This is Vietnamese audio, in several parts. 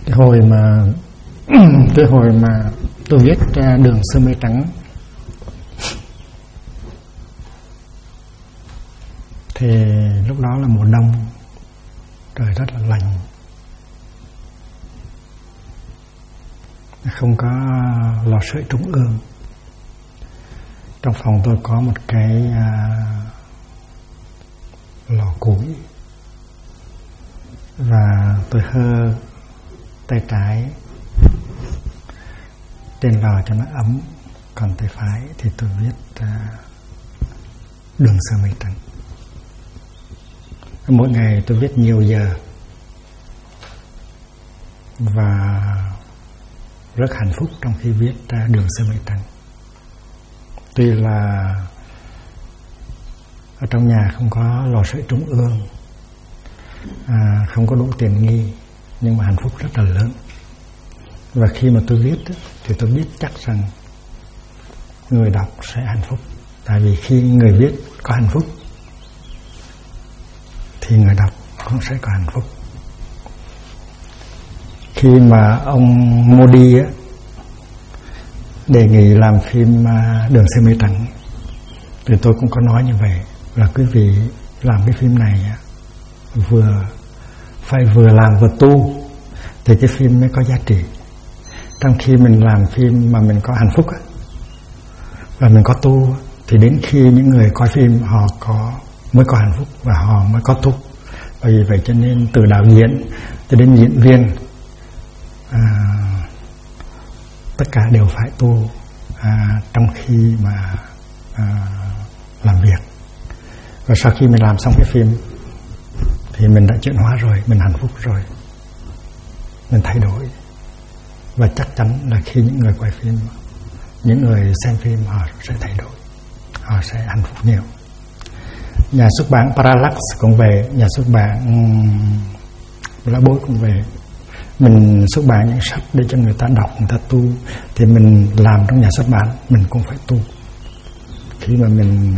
Cái hồi mà tôi viết ra Đường Sơ Mây Trắng thì lúc đó là mùa đông, trời rất là lạnh, không có lò sưởi trung ương. Trong phòng tôi có một cái lò củi, và tôi hơ tay trái trên lò cho nó ấm, còn tay phải thì tôi viết Đường Sơ Mây Trắng. Mỗi ngày tôi viết nhiều giờ và rất hạnh phúc trong khi viết ra Đường Sơ Mây Trắng. Tuy là ở trong nhà không có lò sưởi trung ương, không có đủ tiện nghi, nhưng mà hạnh phúc rất là lớn. Và khi mà tôi viết thì tôi biết chắc rằng người đọc sẽ hạnh phúc. Tại vì khi người viết có hạnh phúc thì người đọc cũng sẽ có hạnh phúc. Khi mà ông Modi đề nghị làm phim Đường Sơ Mây Trắng thì tôi cũng có nói như vậy, là quý vị làm cái phim này phải vừa làm vừa tu thì cái phim mới có giá trị. Trong khi mình làm phim mà mình có hạnh phúc và mình có tu thì đến khi những người coi phim họ mới có hạnh phúc và họ mới có tu. Bởi vì vậy cho nên từ đạo diễn cho đến diễn viên tất cả đều phải tu trong khi mà làm việc. Và sau khi mình làm xong cái phim thì mình đã chuyển hóa rồi, mình hạnh phúc rồi, mình thay đổi. Và chắc chắn là khi những người quay phim, những người xem phim họ sẽ thay đổi, họ sẽ hạnh phúc nhiều. Nhà xuất bản Parallax cũng về, nhà xuất bản Lá Bối cũng về. Mình xuất bản những sách để cho người ta đọc, người ta tu, thì mình làm trong nhà xuất bản mình cũng phải tu. Khi mà mình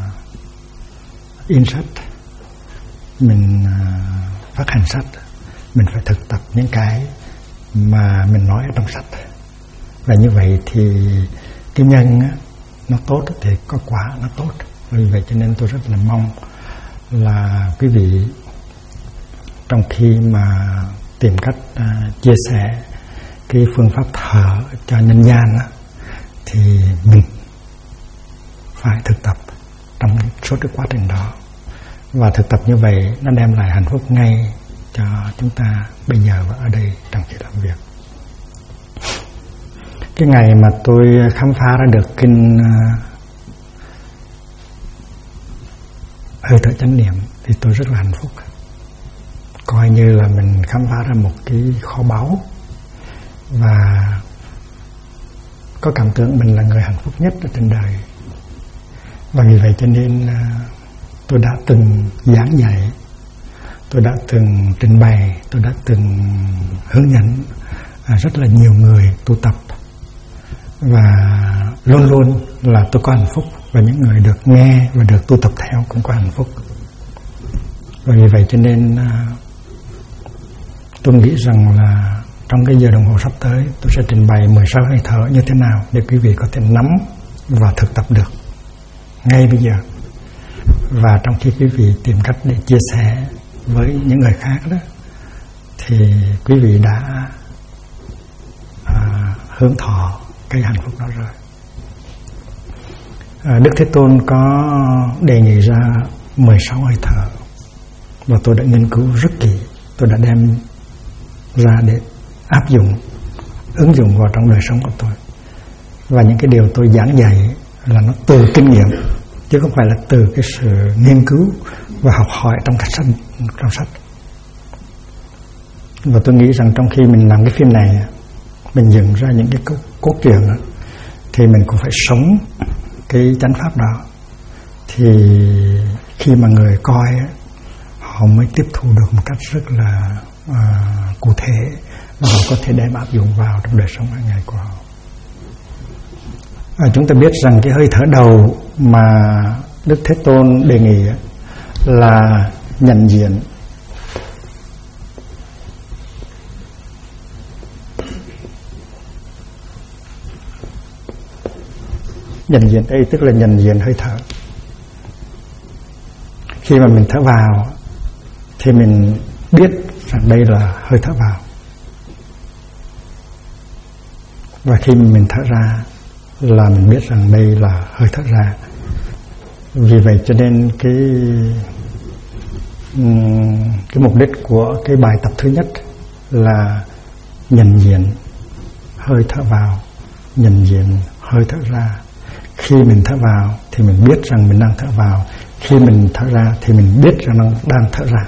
in sách, mình phát hành sách, mình phải thực tập những cái mà mình nói ở trong sách. Và như vậy thì cái nhân nó tốt thì có quả nó tốt. Vì vậy cho nên tôi rất là mong là quý vị trong khi mà tìm cách chia sẻ cái phương pháp thở cho nhân gian thì mình phải thực tập trong suốt cái quá trình đó. Và thực tập như vậy nó đem lại hạnh phúc ngay cho chúng ta bây giờ và ở đây trong khi làm việc. Cái ngày mà tôi khám phá ra được kinh hơi thở chánh niệm thì tôi rất là hạnh phúc. Coi như là mình khám phá ra một cái kho báu, và có cảm tưởng mình là người hạnh phúc nhất ở trên đời. Và vì vậy cho nên tôi đã từng giảng dạy, tôi đã từng trình bày, tôi đã từng hướng dẫn rất là nhiều người tu tập. Và luôn luôn là tôi có hạnh phúc, và những người được nghe và được tu tập theo cũng có hạnh phúc. Và vì vậy cho nên tôi nghĩ rằng là trong cái giờ đồng hồ sắp tới tôi sẽ trình bày 16 hơi thở như thế nào để quý vị có thể nắm và thực tập được ngay bây giờ. Và trong khi quý vị tìm cách để chia sẻ với những người khác đó, thì quý vị đã hướng thọ cái hạnh phúc đó rồi. Đức Thế Tôn có đề nghị ra 16 hơi thở, và tôi đã nghiên cứu rất kỹ. Tôi đã đem ra để áp dụng, ứng dụng vào trong đời sống của tôi. Và những cái điều tôi giảng dạy là nó từ kinh nghiệm, chứ không phải là từ cái sự nghiên cứu và học hỏi trong sách. Và tôi nghĩ rằng trong khi mình làm cái phim này, mình dựng ra những cái cốt truyện thì mình cũng phải sống cái chánh pháp đó. Thì khi mà người coi họ mới tiếp thu được một cách rất là cụ thể, và họ có thể đem áp dụng vào trong đời sống hàng ngày của họ. Chúng ta biết rằng cái hơi thở đầu mà Đức Thế Tôn đề nghị là nhận diện Nhận diện đây tức là nhận diện hơi thở. Khi mà mình thở vào thì mình biết rằng đây là hơi thở vào, và khi mình thở ra là mình biết rằng đây là hơi thở ra. Vì vậy cho nên cái mục đích của cái bài tập thứ nhất là nhận diện hơi thở vào, nhận diện hơi thở ra. Khi mình thở vào thì mình biết rằng mình đang thở vào, khi mình thở ra thì mình biết rằng đang thở ra.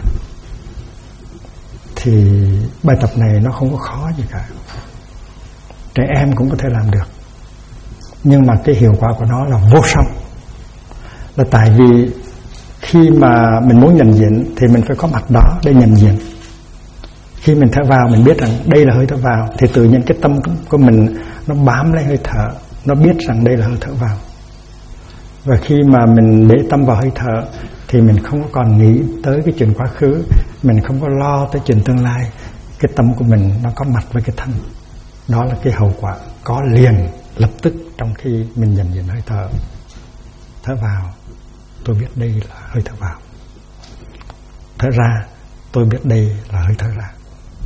Thì bài tập này nó không có khó gì cả, trẻ em cũng có thể làm được. Nhưng mà cái hiệu quả của nó là vô song. Là tại vì khi mà mình muốn nhận diện thì mình phải có mặt đó để nhận diện. Khi mình thở vào mình biết rằng đây là hơi thở vào, thì tự nhiên cái tâm của mình nó bám lấy hơi thở, nó biết rằng đây là hơi thở vào. Và khi mà mình để tâm vào hơi thở thì mình không có còn nghĩ tới cái chuyện quá khứ, mình không có lo tới chuyện tương lai. Cái tâm của mình nó có mặt với cái thân. Đó là cái hậu quả có liền lập tức trong khi mình nhận diện hơi thở. Thở vào, tôi biết đây là hơi thở vào. Thở ra, tôi biết đây là hơi thở ra.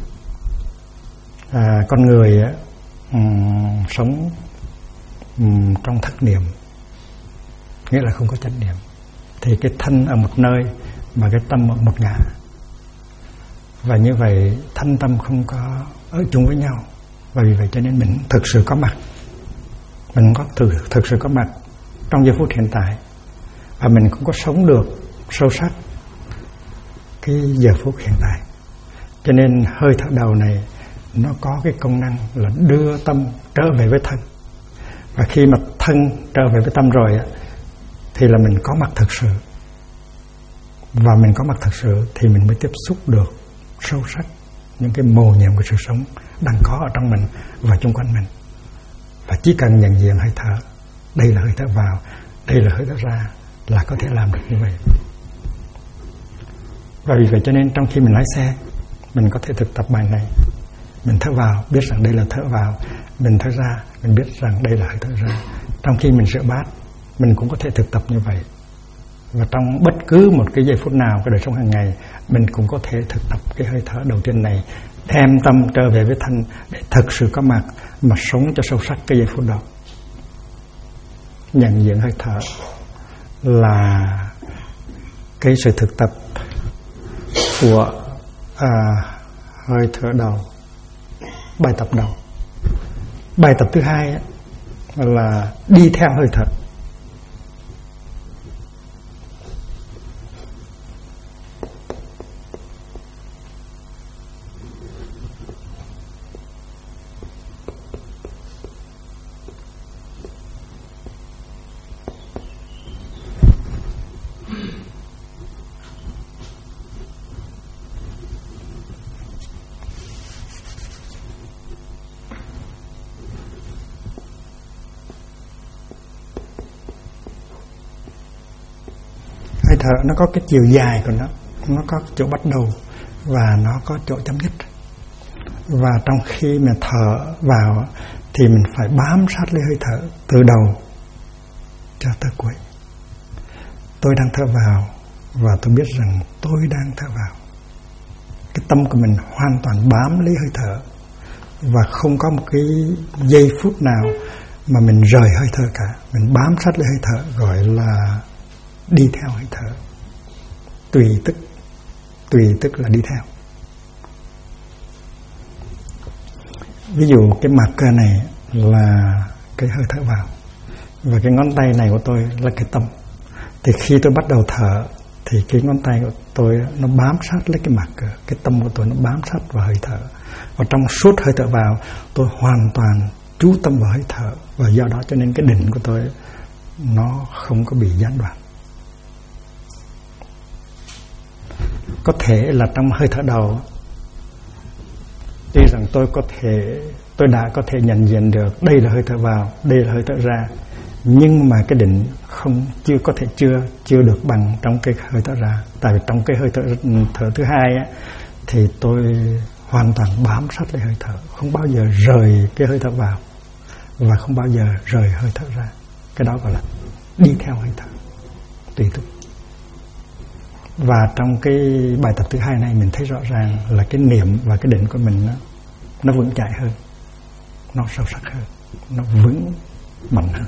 Con người sống trong thất niệm, nghĩa là không có chánh niệm, thì cái thân ở một nơi mà cái tâm ở một ngã. Và như vậy thân tâm không có ở chung với nhau. Và vì vậy cho nên mình thực sự có mặt, mình có thực sự có mặt trong giây phút hiện tại, và mình cũng có sống được sâu sắc cái giờ phút hiện tại. Cho nên hơi thở đầu này nó có cái công năng là đưa tâm trở về với thân. Và khi mà thân trở về với tâm rồi thì là mình có mặt thực sự. Và mình có mặt thực sự thì mình mới tiếp xúc được sâu sắc những cái mầu nhiệm của sự sống đang có ở trong mình và xung quanh mình. Và chỉ cần nhận diện hơi thở, đây là hơi thở vào, đây là hơi thở ra, là có thể làm được như vậy. Và vì vậy cho nên trong khi mình lái xe, mình có thể thực tập bài này. Mình thở vào, biết rằng đây là thở vào. Mình thở ra, mình biết rằng đây là hơi thở ra. Trong khi mình rửa bát, mình cũng có thể thực tập như vậy. Và trong bất cứ một cái giây phút nào của đời sống hàng ngày, mình cũng có thể thực tập cái hơi thở đầu tiên này, đem tâm trở về với thân để thực sự có mặt mà sống cho sâu sắc cái giây phút đó. Nhận diện hơi thở là cái sự thực tập của hơi thở đầu, bài tập đầu. Bài tập thứ hai là đi theo hơi thở. Hơi thở nó có cái chiều dài của nó có chỗ bắt đầu và nó có chỗ chấm dứt. Và trong khi mà thở vào thì mình phải bám sát lấy hơi thở từ đầu cho tới cuối. Tôi đang thở vào và tôi biết rằng tôi đang thở vào. Cái tâm của mình hoàn toàn bám lấy hơi thở, và không có một cái giây phút nào mà mình rời hơi thở cả. Mình bám sát lấy hơi thở, gọi là đi theo hơi thở. Tùy tức là đi theo. Ví dụ cái mặt cơ này là cái hơi thở vào, và cái ngón tay này của tôi là cái tâm. Thì khi tôi bắt đầu thở thì cái ngón tay của tôi nó bám sát lấy cái mặt cơ, cái tâm của tôi nó bám sát vào hơi thở. Và trong suốt hơi thở vào, tôi hoàn toàn chú tâm vào hơi thở, và do đó cho nên cái định của tôi nó không có bị gián đoạn. Có thể là trong hơi thở đầu, tuy rằng tôi đã có thể nhận diện được đây là hơi thở vào, đây là hơi thở ra, nhưng mà cái định chưa được bằng trong cái hơi thở ra. Tại vì trong cái hơi thở thứ hai thì tôi hoàn toàn bám sát lấy hơi thở, không bao giờ rời cái hơi thở vào và không bao giờ rời hơi thở ra. Cái đó gọi là đi theo hơi thở, tùy túc. Và trong cái bài tập thứ hai này mình thấy rõ ràng là cái niệm và cái định của mình nó vững chãi hơn, nó sâu sắc hơn, nó vững mạnh hơn.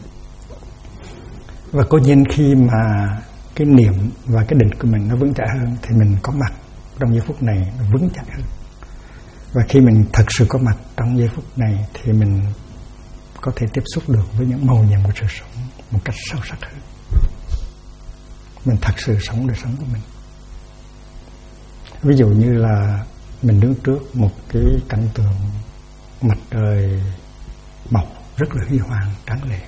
Và cố nhiên khi mà cái niệm và cái định của mình nó vững chãi hơn thì mình có mặt trong giây phút này nó vững chãi hơn. Và khi mình thật sự có mặt trong giây phút này thì mình có thể tiếp xúc được với những mầu nhiệm của sự sống một cách sâu sắc hơn. Mình thật sự sống đời sống của mình. Ví dụ như là mình đứng trước một cái cảnh tượng mặt trời mọc rất là huy hoàng, tráng lệ.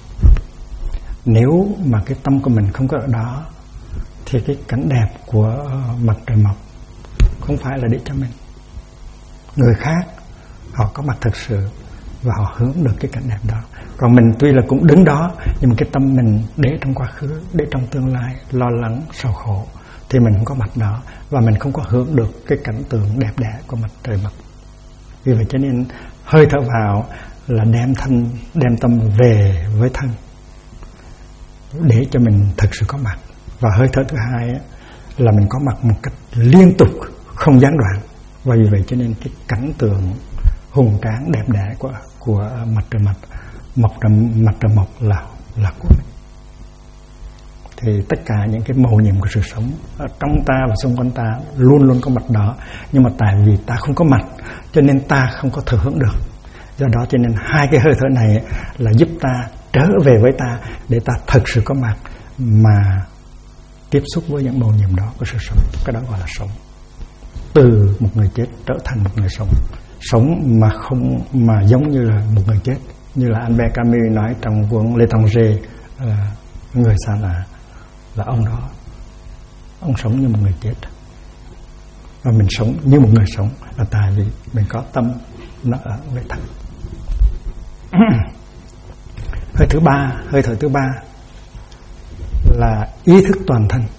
Nếu mà cái tâm của mình không có ở đó thì cái cảnh đẹp của mặt trời mọc không phải là để cho mình. Người khác họ có mặt thật sự và họ hướng được cái cảnh đẹp đó. Còn mình tuy là cũng đứng đó, nhưng mà cái tâm mình để trong quá khứ, để trong tương lai, lo lắng, sầu khổ, thì mình không có mặt đó và mình không có hướng được cái cảnh tượng đẹp đẽ của mặt trời mọc. Vì vậy cho nên hơi thở vào là đem tâm về với thân để cho mình thực sự có mặt. Và hơi thở thứ hai là mình có mặt một cách liên tục, không gián đoạn. Và vì vậy cho nên cái cảnh tượng hùng tráng đẹp đẽ của mặt trời mọc là của mình. Thì tất cả những cái mầu nhiệm của sự sống ở trong ta và xung quanh ta luôn luôn có mặt đó. Nhưng mà tại vì ta không có mặt cho nên ta không có thừa hưởng được. Do đó cho nên hai cái hơi thở này là giúp ta trở về với ta để ta thật sự có mặt mà tiếp xúc với những mầu nhiệm đó của sự sống. Cái đó gọi là sống. Từ một người chết trở thành một người sống. Sống mà giống như là một người chết. Như là Albert Camus nói trong cuốn L'étranger, người xa lạ, là ông đó, ông sống như một người chết. Và mình sống như một người sống là tại vì mình có tâm nó ở với thân. Hơi thở thứ ba là ý thức toàn thân.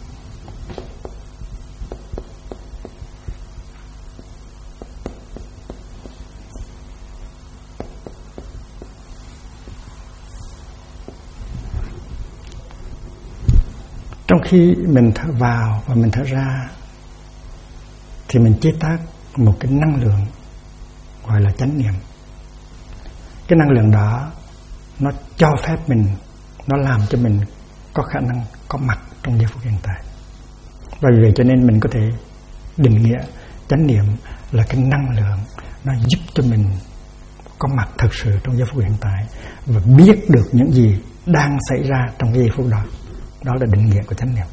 Trong khi mình thở vào và mình thở ra thì mình chế tác một cái năng lượng gọi là chánh niệm. Cái năng lượng đó nó cho phép mình, nó làm cho mình có khả năng có mặt trong giây phút hiện tại. Và vì vậy cho nên mình có thể định nghĩa chánh niệm là cái năng lượng nó giúp cho mình có mặt thật sự trong giây phút hiện tại và biết được những gì đang xảy ra trong giây phút đó. Đó là định nghĩa của chánh niệm.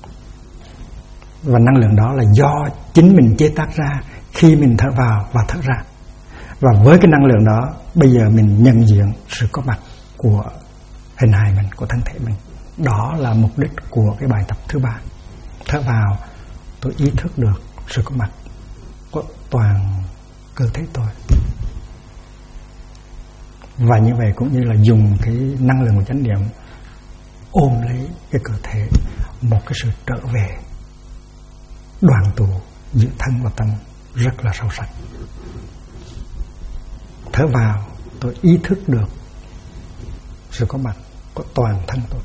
Và năng lượng đó là do chính mình chế tác ra khi mình thở vào và thở ra. Và với cái năng lượng đó, bây giờ mình nhận diện sự có mặt của hình hài mình, của thân thể mình. Đó là mục đích của cái bài tập thứ ba. Thở vào, tôi ý thức được sự có mặt của toàn cơ thể tôi. Và như vậy cũng như là dùng cái năng lượng của chánh niệm ôm lấy cái cơ thể, một cái sự trở về đoàn tụ giữa thân và tâm rất là sâu sắc. Thở vào, tôi ý thức được sự có mặt của toàn thân tôi.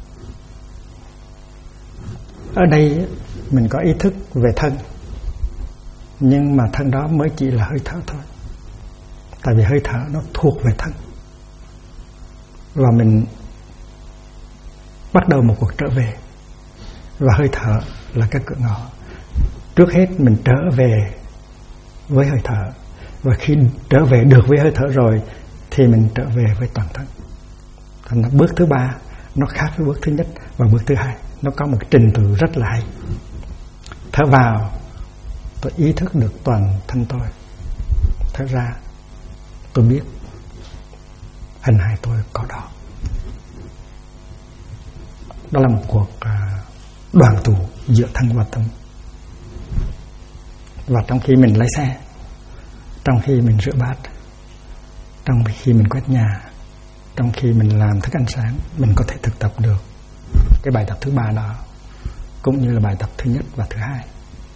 Ở đây mình có ý thức về thân, nhưng mà thân đó mới chỉ là hơi thở thôi. Tại vì hơi thở nó thuộc về thân. Và mình bắt đầu một cuộc trở về. Và hơi thở là cái cửa ngõ. Trước hết mình trở về với hơi thở. Và khi trở về được với hơi thở rồi thì mình trở về với toàn thân. Thành ra bước thứ ba nó khác với bước thứ nhất và bước thứ hai. Nó có một trình tự rất là hay. Thở vào, tôi ý thức được toàn thân tôi. Thở ra, tôi biết hình hài tôi có đó. Đó là một cuộc đoàn tụ giữa thân và tâm. Và trong khi mình lái xe, trong khi mình rửa bát, trong khi mình quét nhà, trong khi mình làm thức ăn sáng, mình có thể thực tập được cái bài tập thứ ba đó, cũng như là bài tập thứ nhất và thứ hai.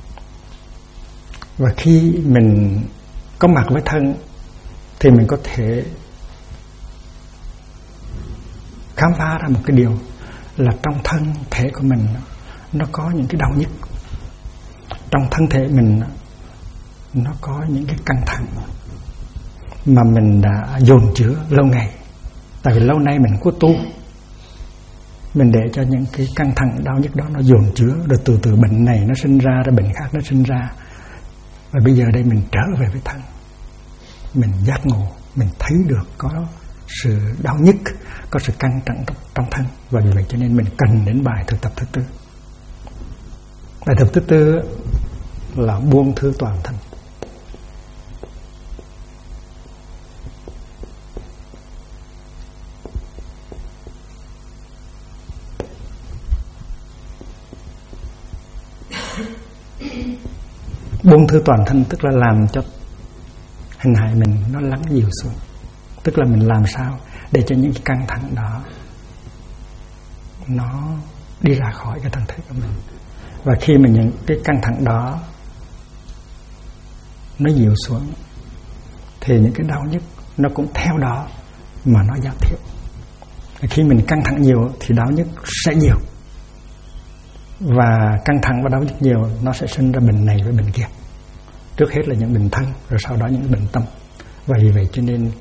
Và khi mình có mặt với thân thì mình có thể khám phá ra một cái điều là trong thân thể của mình nó có những cái đau nhức, trong thân thể mình nó có những cái căng thẳng mà mình đã dồn chứa lâu ngày. Tại vì lâu nay mình có tu, mình để cho những cái căng thẳng đau nhức đó nó dồn chứa, rồi từ từ bệnh này nó sinh ra, rồi bệnh khác nó sinh ra. Và bây giờ đây mình trở về với thân, mình giác ngộ, mình thấy được có sự đau nhức, có sự căng thẳng trong thân. Và vì vậy cho nên mình cần đến bài thực tập thứ tư. Bài thực tập thứ tư là buông thư toàn thân. Buông thư toàn thân tức là làm cho hình hài mình nó lắng dịu xuống. Tức là mình làm sao để cho những cái căng thẳng đó nó đi ra khỏi cái thân thể của mình. Và khi mà những cái căng thẳng đó nó dịu xuống thì những cái đau nhức nó cũng theo đó mà nó giảm thiểu. Khi mình căng thẳng nhiều thì đau nhức sẽ nhiều, và căng thẳng và đau nhức nhiều nó sẽ sinh ra bệnh này với bệnh kia. Trước hết là những bệnh thân, rồi sau đó những bệnh tâm. Và vì vậy cho nên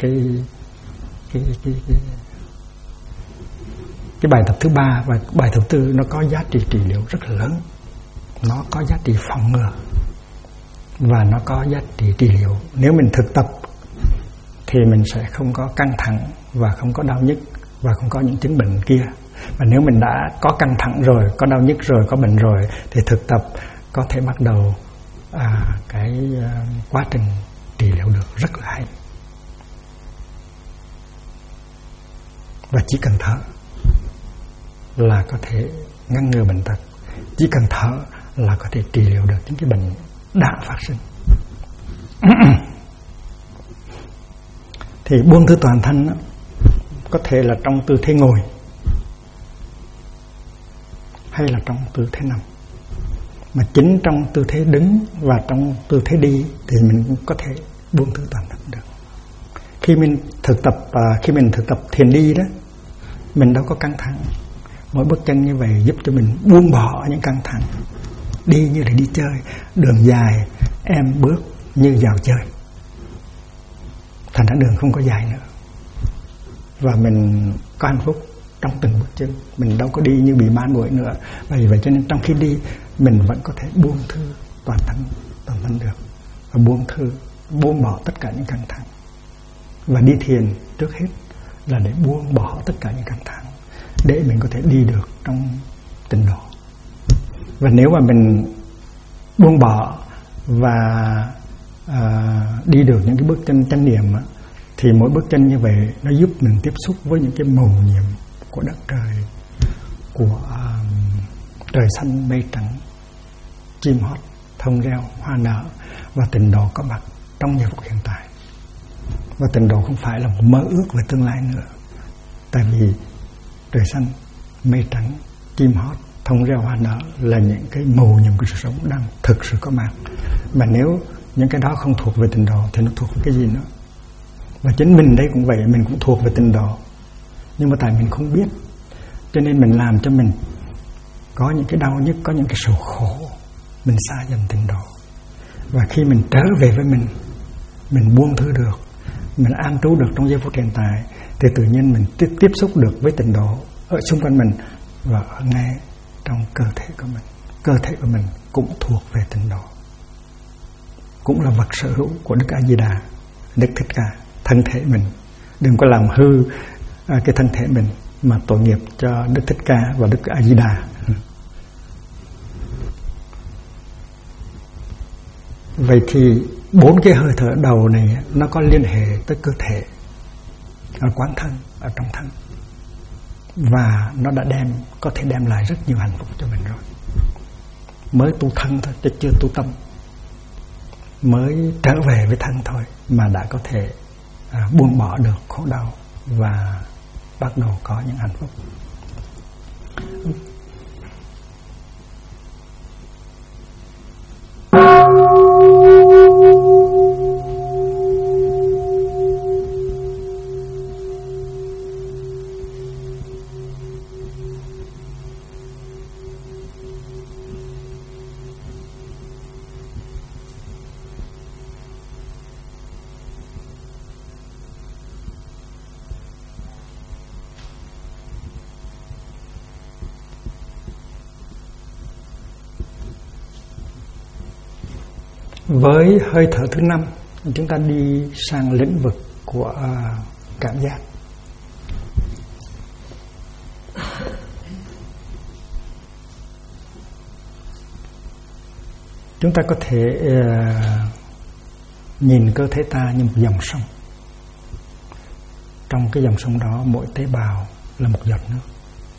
cái bài tập thứ ba và bài tập thứ tư nó có giá trị trị liệu rất là lớn. Nó có giá trị phòng ngừa và nó có giá trị trị liệu. Nếu mình thực tập thì mình sẽ không có căng thẳng và không có đau nhức và không có những chứng bệnh kia. Và nếu mình đã có căng thẳng rồi, có đau nhức rồi, có bệnh rồi thì thực tập có thể bắt đầu quá trình trị liệu được rất là hay. Và chỉ cần thở là có thể ngăn ngừa bệnh tật. Chỉ cần thở là có thể trị liệu được những cái bệnh đã phát sinh. Thì buông thư toàn thân đó, có thể là trong tư thế ngồi hay là trong tư thế nằm. Mà chính trong tư thế đứng và trong tư thế đi thì mình cũng có thể buông thư toàn thân được. Khi mình thực tập thiền đi đó, mình đâu có căng thẳng. Mỗi bước chân như vậy giúp cho mình buông bỏ những căng thẳng. Đi như là đi chơi, đường dài em bước như vào chơi. Thành ra đường không có dài nữa. Và mình có hạnh phúc trong từng bước chân. Mình đâu có đi như bị man muội nữa. Vì vậy cho nên trong khi đi mình vẫn có thể buông thư toàn thân được. Và buông bỏ tất cả những căng thẳng. Và đi thiền trước hết là để buông bỏ tất cả những căng thẳng, để mình có thể đi được trong tịnh độ. Và nếu mà mình buông bỏ và đi được những cái bước chân chánh niệm thì mỗi bước chân như vậy nó giúp mình tiếp xúc với những cái mầu nhiệm của đất trời, của trời xanh mây trắng, chim hót thông reo hoa nở. Và tịnh độ có mặt trong giây phút hiện tại. Và tịnh độ không phải là một mơ ước về tương lai nữa. Tại vì trời xanh mây trắng chim hót thông reo hoa nở là những cái mầu nhiệm của sự sống đang thực sự có mặt. Mà nếu những cái đó không thuộc về tịnh độ thì nó thuộc về cái gì nữa? Và chính mình đây cũng vậy, mình cũng thuộc về tịnh độ, nhưng mà tại mình không biết, cho nên mình làm cho mình có những cái đau nhức, có những cái sầu khổ, mình xa dần tịnh độ. Và khi mình trở về với mình buông thư được, mình an trú được trong giây phút hiện tại, thì tự nhiên mình tiếp xúc được với tịnh độ ở xung quanh mình và ở ngay trong cơ thể của mình. Cơ thể của mình cũng thuộc về tịnh độ, cũng là vật sở hữu của Đức A Di Đà, Đức Thích Ca. Thân thể mình đừng có làm hư cái thân thể mình mà tội nghiệp cho Đức Thích Ca và Đức A Di Đà. Vậy thì 4 cái hơi thở đầu này nó có liên hệ tới cơ thể, ở quán thân, ở trong thân, và nó đã có thể đem lại rất nhiều hạnh phúc cho mình rồi. Mới tu thân thôi chứ chưa tu tâm, mới trở về với thân thôi mà đã có thể buông bỏ được khổ đau và bắt đầu có những hạnh phúc. Với hơi thở thứ 5, chúng ta đi sang lĩnh vực của cảm giác. Chúng ta có thể nhìn cơ thể ta như một dòng sông. Trong cái dòng sông đó, mỗi tế bào là một giọt nước.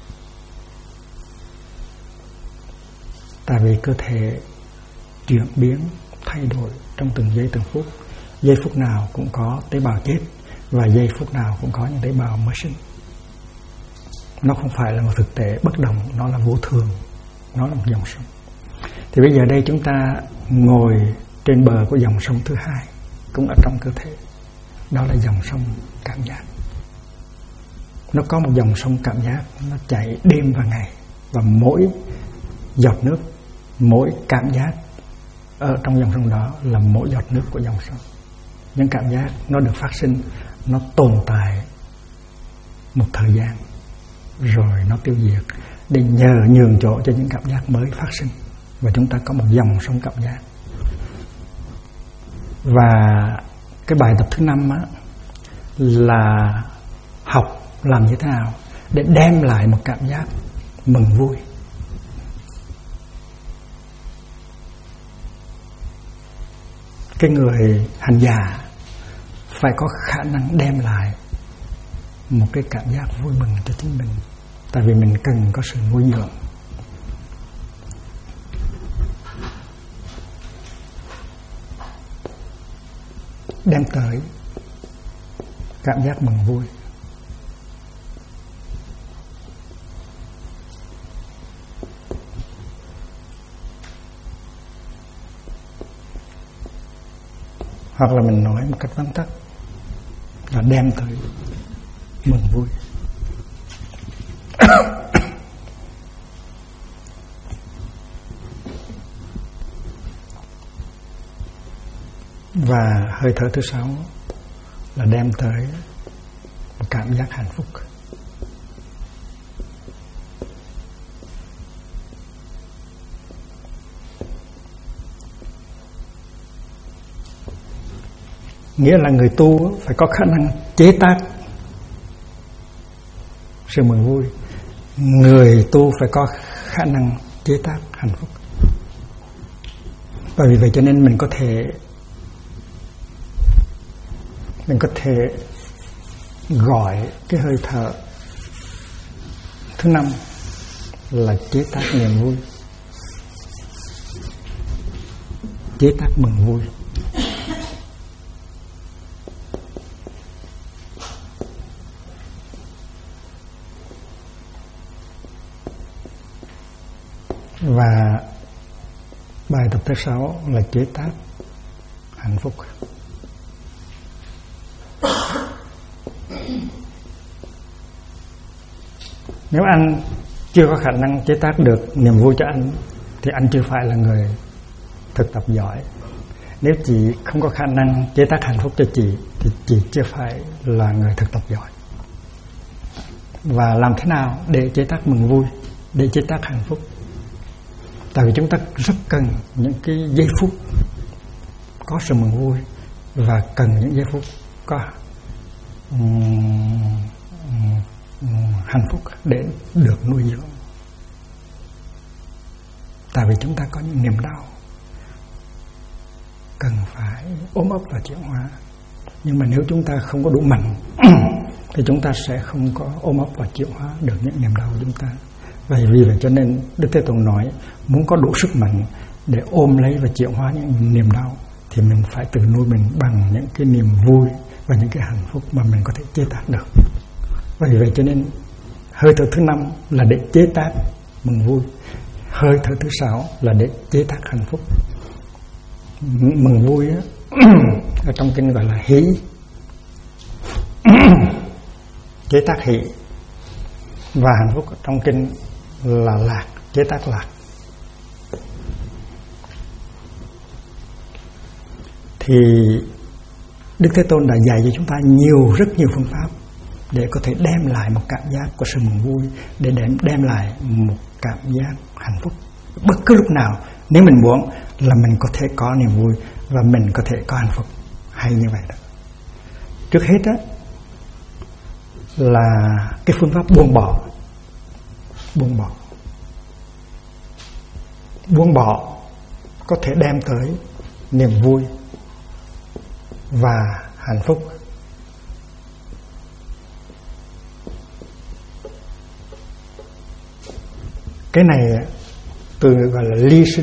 Tại vì cơ thể chuyển biến, thay đổi trong từng giây từng phút. Giây phút nào cũng có tế bào chết, và giây phút nào cũng có những tế bào mới sinh. Nó không phải là một thực tế bất động, nó là vô thường, nó là một dòng sông. Thì bây giờ đây chúng ta ngồi trên bờ của dòng sông thứ 2, cũng ở trong cơ thể. Đó là dòng sông cảm giác. Nó có một dòng sông cảm giác, nó chảy đêm và ngày. Và mỗi giọt nước, mỗi cảm giác ở trong dòng sông đó là mỗi giọt nước của dòng sông. Những cảm giác nó được phát sinh, nó tồn tại một thời gian, rồi nó tiêu diệt, để nhường chỗ cho những cảm giác mới phát sinh. Và chúng ta có một dòng sông cảm giác. Và cái bài tập thứ 5 á, là học làm như thế nào để đem lại một cảm giác mừng vui. Cái người hành giả phải có khả năng đem lại một cái cảm giác vui mừng cho chính mình. Tại vì mình cần có sự nuôi dưỡng. Đem tới cảm giác mừng vui. Hoặc là mình nói một cách vắn tắt là đem tới mừng vui. Và hơi thở thứ 6 là đem tới một cảm giác hạnh phúc. Nghĩa là người tu phải có khả năng chế tác sự mừng vui. Người tu phải có khả năng chế tác hạnh phúc. Bởi vì vậy cho nên mình có thể gọi cái hơi thở thứ 5 là chế tác niềm vui, chế tác mừng vui. Và bài tập thứ 6 là chế tác hạnh phúc. Nếu anh chưa có khả năng chế tác được niềm vui cho anh thì anh chưa phải là người thực tập giỏi. Nếu chị không có khả năng chế tác hạnh phúc cho chị thì chị chưa phải là người thực tập giỏi. Và làm thế nào để chế tác mừng vui, để chế tác hạnh phúc? Tại vì chúng ta rất cần những cái giây phút có sự mừng vui, và cần những giây phút có hạnh phúc để được nuôi dưỡng. Tại vì chúng ta có những niềm đau cần phải ôm ấp và chuyển hóa. Nhưng mà nếu chúng ta không có đủ mạnh thì chúng ta sẽ không có ôm ấp và chuyển hóa được những niềm đau của chúng ta. Vì vậy cho nên Đức Thế Tôn nói, muốn có đủ sức mạnh để ôm lấy và chuyển hóa những niềm đau thì mình phải tự nuôi mình bằng những cái niềm vui và những cái hạnh phúc mà mình có thể chế tác được. Vì vậy cho nên hơi thở thứ 5 là để chế tác mừng vui, hơi thở thứ 6 là để chế tác hạnh phúc. Mừng vui á, ở trong kinh gọi là hỷ, chế tác hỷ. Và hạnh phúc ở trong kinh là lạc, chế tác lạc. Thì Đức Thế Tôn đã dạy cho chúng ta rất nhiều phương pháp để có thể đem lại một cảm giác của sự mừng vui, để đem lại một cảm giác hạnh phúc. Bất cứ lúc nào nếu mình muốn là mình có thể có niềm vui và mình có thể có hạnh phúc hay như vậy đó. Trước hết đó là cái phương pháp buông bỏ. Buông bỏ có thể đem tới niềm vui và hạnh phúc. Cái này từ gọi là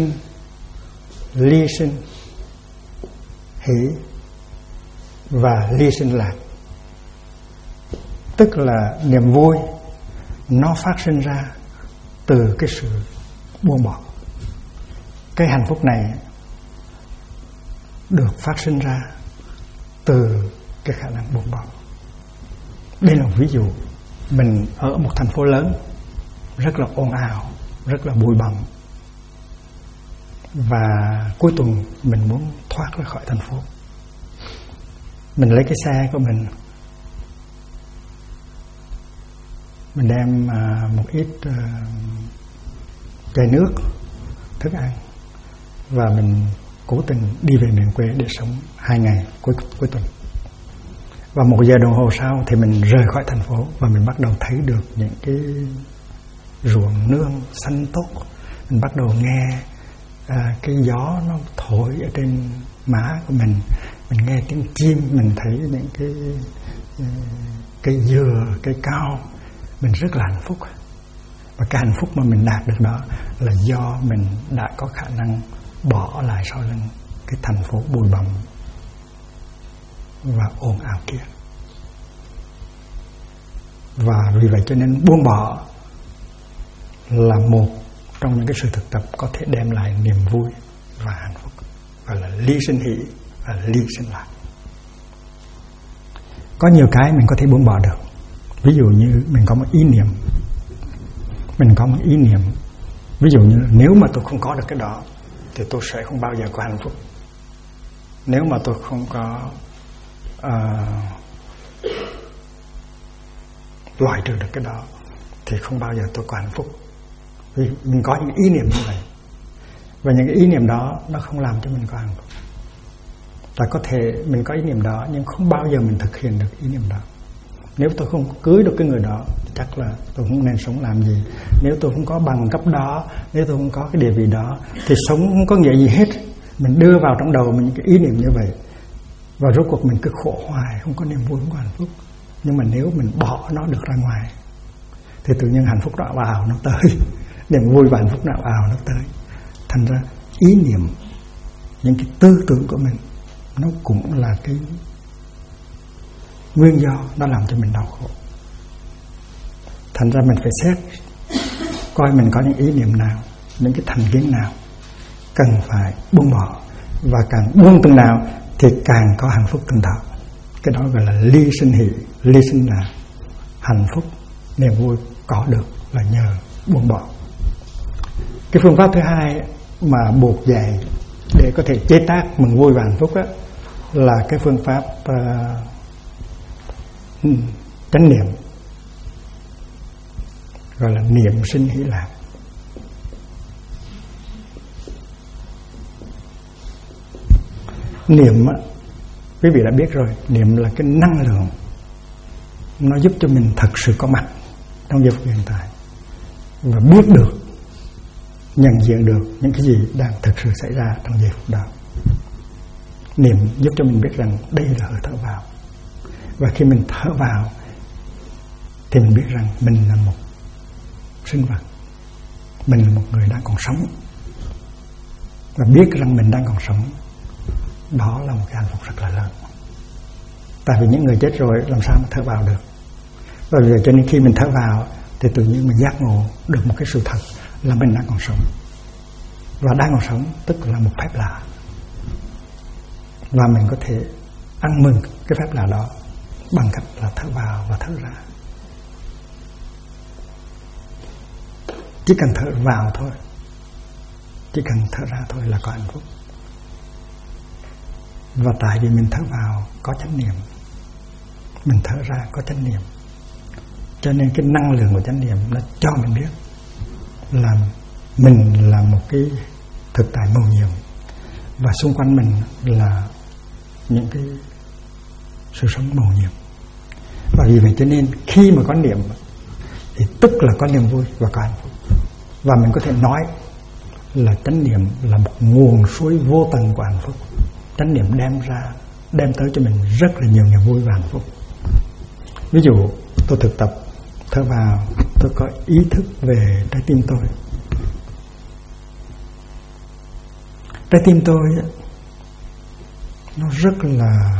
ly sinh hỷ và ly sinh lạc. Tức là niềm vui nó phát sinh ra từ cái sự buông bỏ. Cái hạnh phúc này được phát sinh ra từ cái khả năng buông bỏ. Đây là một ví dụ. Mình ở một thành phố lớn rất là ồn ào, rất là bụi bặm, và cuối tuần mình muốn thoát ra khỏi thành phố. Mình lấy cái xe của mình đem một ít chai nước, thức ăn, và mình cố tình đi về miền quê để sống 2 ngày cuối tuần. Và 1 giờ đồng hồ sau thì mình rời khỏi thành phố và mình bắt đầu thấy được những cái ruộng nương xanh tốt. Mình bắt đầu nghe cái gió nó thổi ở trên má của mình nghe tiếng chim, mình thấy những cái dừa, cây cao. Mình rất là hạnh phúc. Và cái hạnh phúc mà mình đạt được đó là do mình đã có khả năng bỏ lại sau lưng cái thành phố bụi bặm và ồn ào kia. Và vì vậy cho nên buông bỏ là một trong những cái sự thực tập có thể đem lại niềm vui và hạnh phúc, gọi là ly sinh hỷ và ly sinh lạc. Có nhiều cái mình có thể buông bỏ được. Ví dụ như mình có một ý niệm, ví dụ như nếu mà tôi không có được cái đó thì tôi sẽ không bao giờ có hạnh phúc. Nếu mà tôi không có loại trừ được cái đó thì không bao giờ tôi có hạnh phúc. Vì mình có những ý niệm như vậy, và những cái ý niệm đó nó không làm cho mình có hạnh phúc. Và có thể mình có ý niệm đó nhưng không bao giờ mình thực hiện được ý niệm đó. Nếu tôi không cưới được cái người đó thì chắc là tôi không nên sống làm gì. Nếu tôi không có bằng cấp đó, nếu tôi không có cái địa vị đó thì sống không có nghĩa gì hết. Mình đưa vào trong đầu mình cái ý niệm như vậy, và rốt cuộc mình cứ khổ hoài, không có niềm vui, không có hạnh phúc. Nhưng mà nếu mình bỏ nó được ra ngoài thì tự nhiên hạnh phúc nó ào nó tới, niềm vui và hạnh phúc nó ào nó tới. Thành ra ý niệm, những cái tư tưởng của mình nó cũng là cái nguyên do nó làm cho mình đau khổ. Thành ra mình phải xét coi mình có những ý niệm nào, những cái thành kiến nào cần phải buông bỏ, và càng buông từng nào thì càng có hạnh phúc từng đó. Cái đó gọi là ly sinh hỷ, ly sinh lạc. Hạnh phúc, niềm vui có được là nhờ buông bỏ. Cái phương pháp thứ hai mà buộc dạy để có thể chế tác mừng vui và hạnh phúc đó là cái phương pháp chánh niệm, gọi là niệm sinh hỷ lạc. Niệm á, quý vị đã biết rồi, niệm là cái năng lượng, nó giúp cho mình thật sự có mặt trong giây phút hiện tại và biết được, nhận diện được những cái gì đang thực sự xảy ra trong giây phút đó. Niệm giúp cho mình biết rằng đây là hơi thở vào, và khi mình thở vào thì mình biết rằng mình là một sinh vật, mình là một người đang còn sống, và biết rằng mình đang còn sống, đó là một cái hạnh phúc rất là lớn. Tại vì những người chết rồi làm sao mà thở vào được. Và vì vậy cho nên khi mình thở vào thì tự nhiên mình giác ngộ được một cái sự thật là mình đang còn sống. Và đang còn sống tức là một phép lạ, và mình có thể ăn mừng cái phép lạ đó bằng cách là thở vào và thở ra. Chỉ cần thở vào thôi, chỉ cần thở ra thôi là có hạnh phúc. Và tại vì mình thở vào có chánh niệm, mình thở ra có chánh niệm, cho nên cái năng lượng của chánh niệm nó cho mình biết là mình là một cái thực tại mầu nhiệm, và xung quanh mình là những cái sự sống màu nhiệm. Và vì vậy cho nên khi mà có niệm thì tức là có niềm vui và có hạnh phúc. Và mình có thể nói là chánh niệm là một nguồn suối vô tận của hạnh phúc. Chánh niệm đem tới cho mình rất là nhiều niềm vui và hạnh phúc. Ví dụ tôi thực tập thở vào, tôi có ý thức về trái tim tôi. Trái tim tôi nó rất là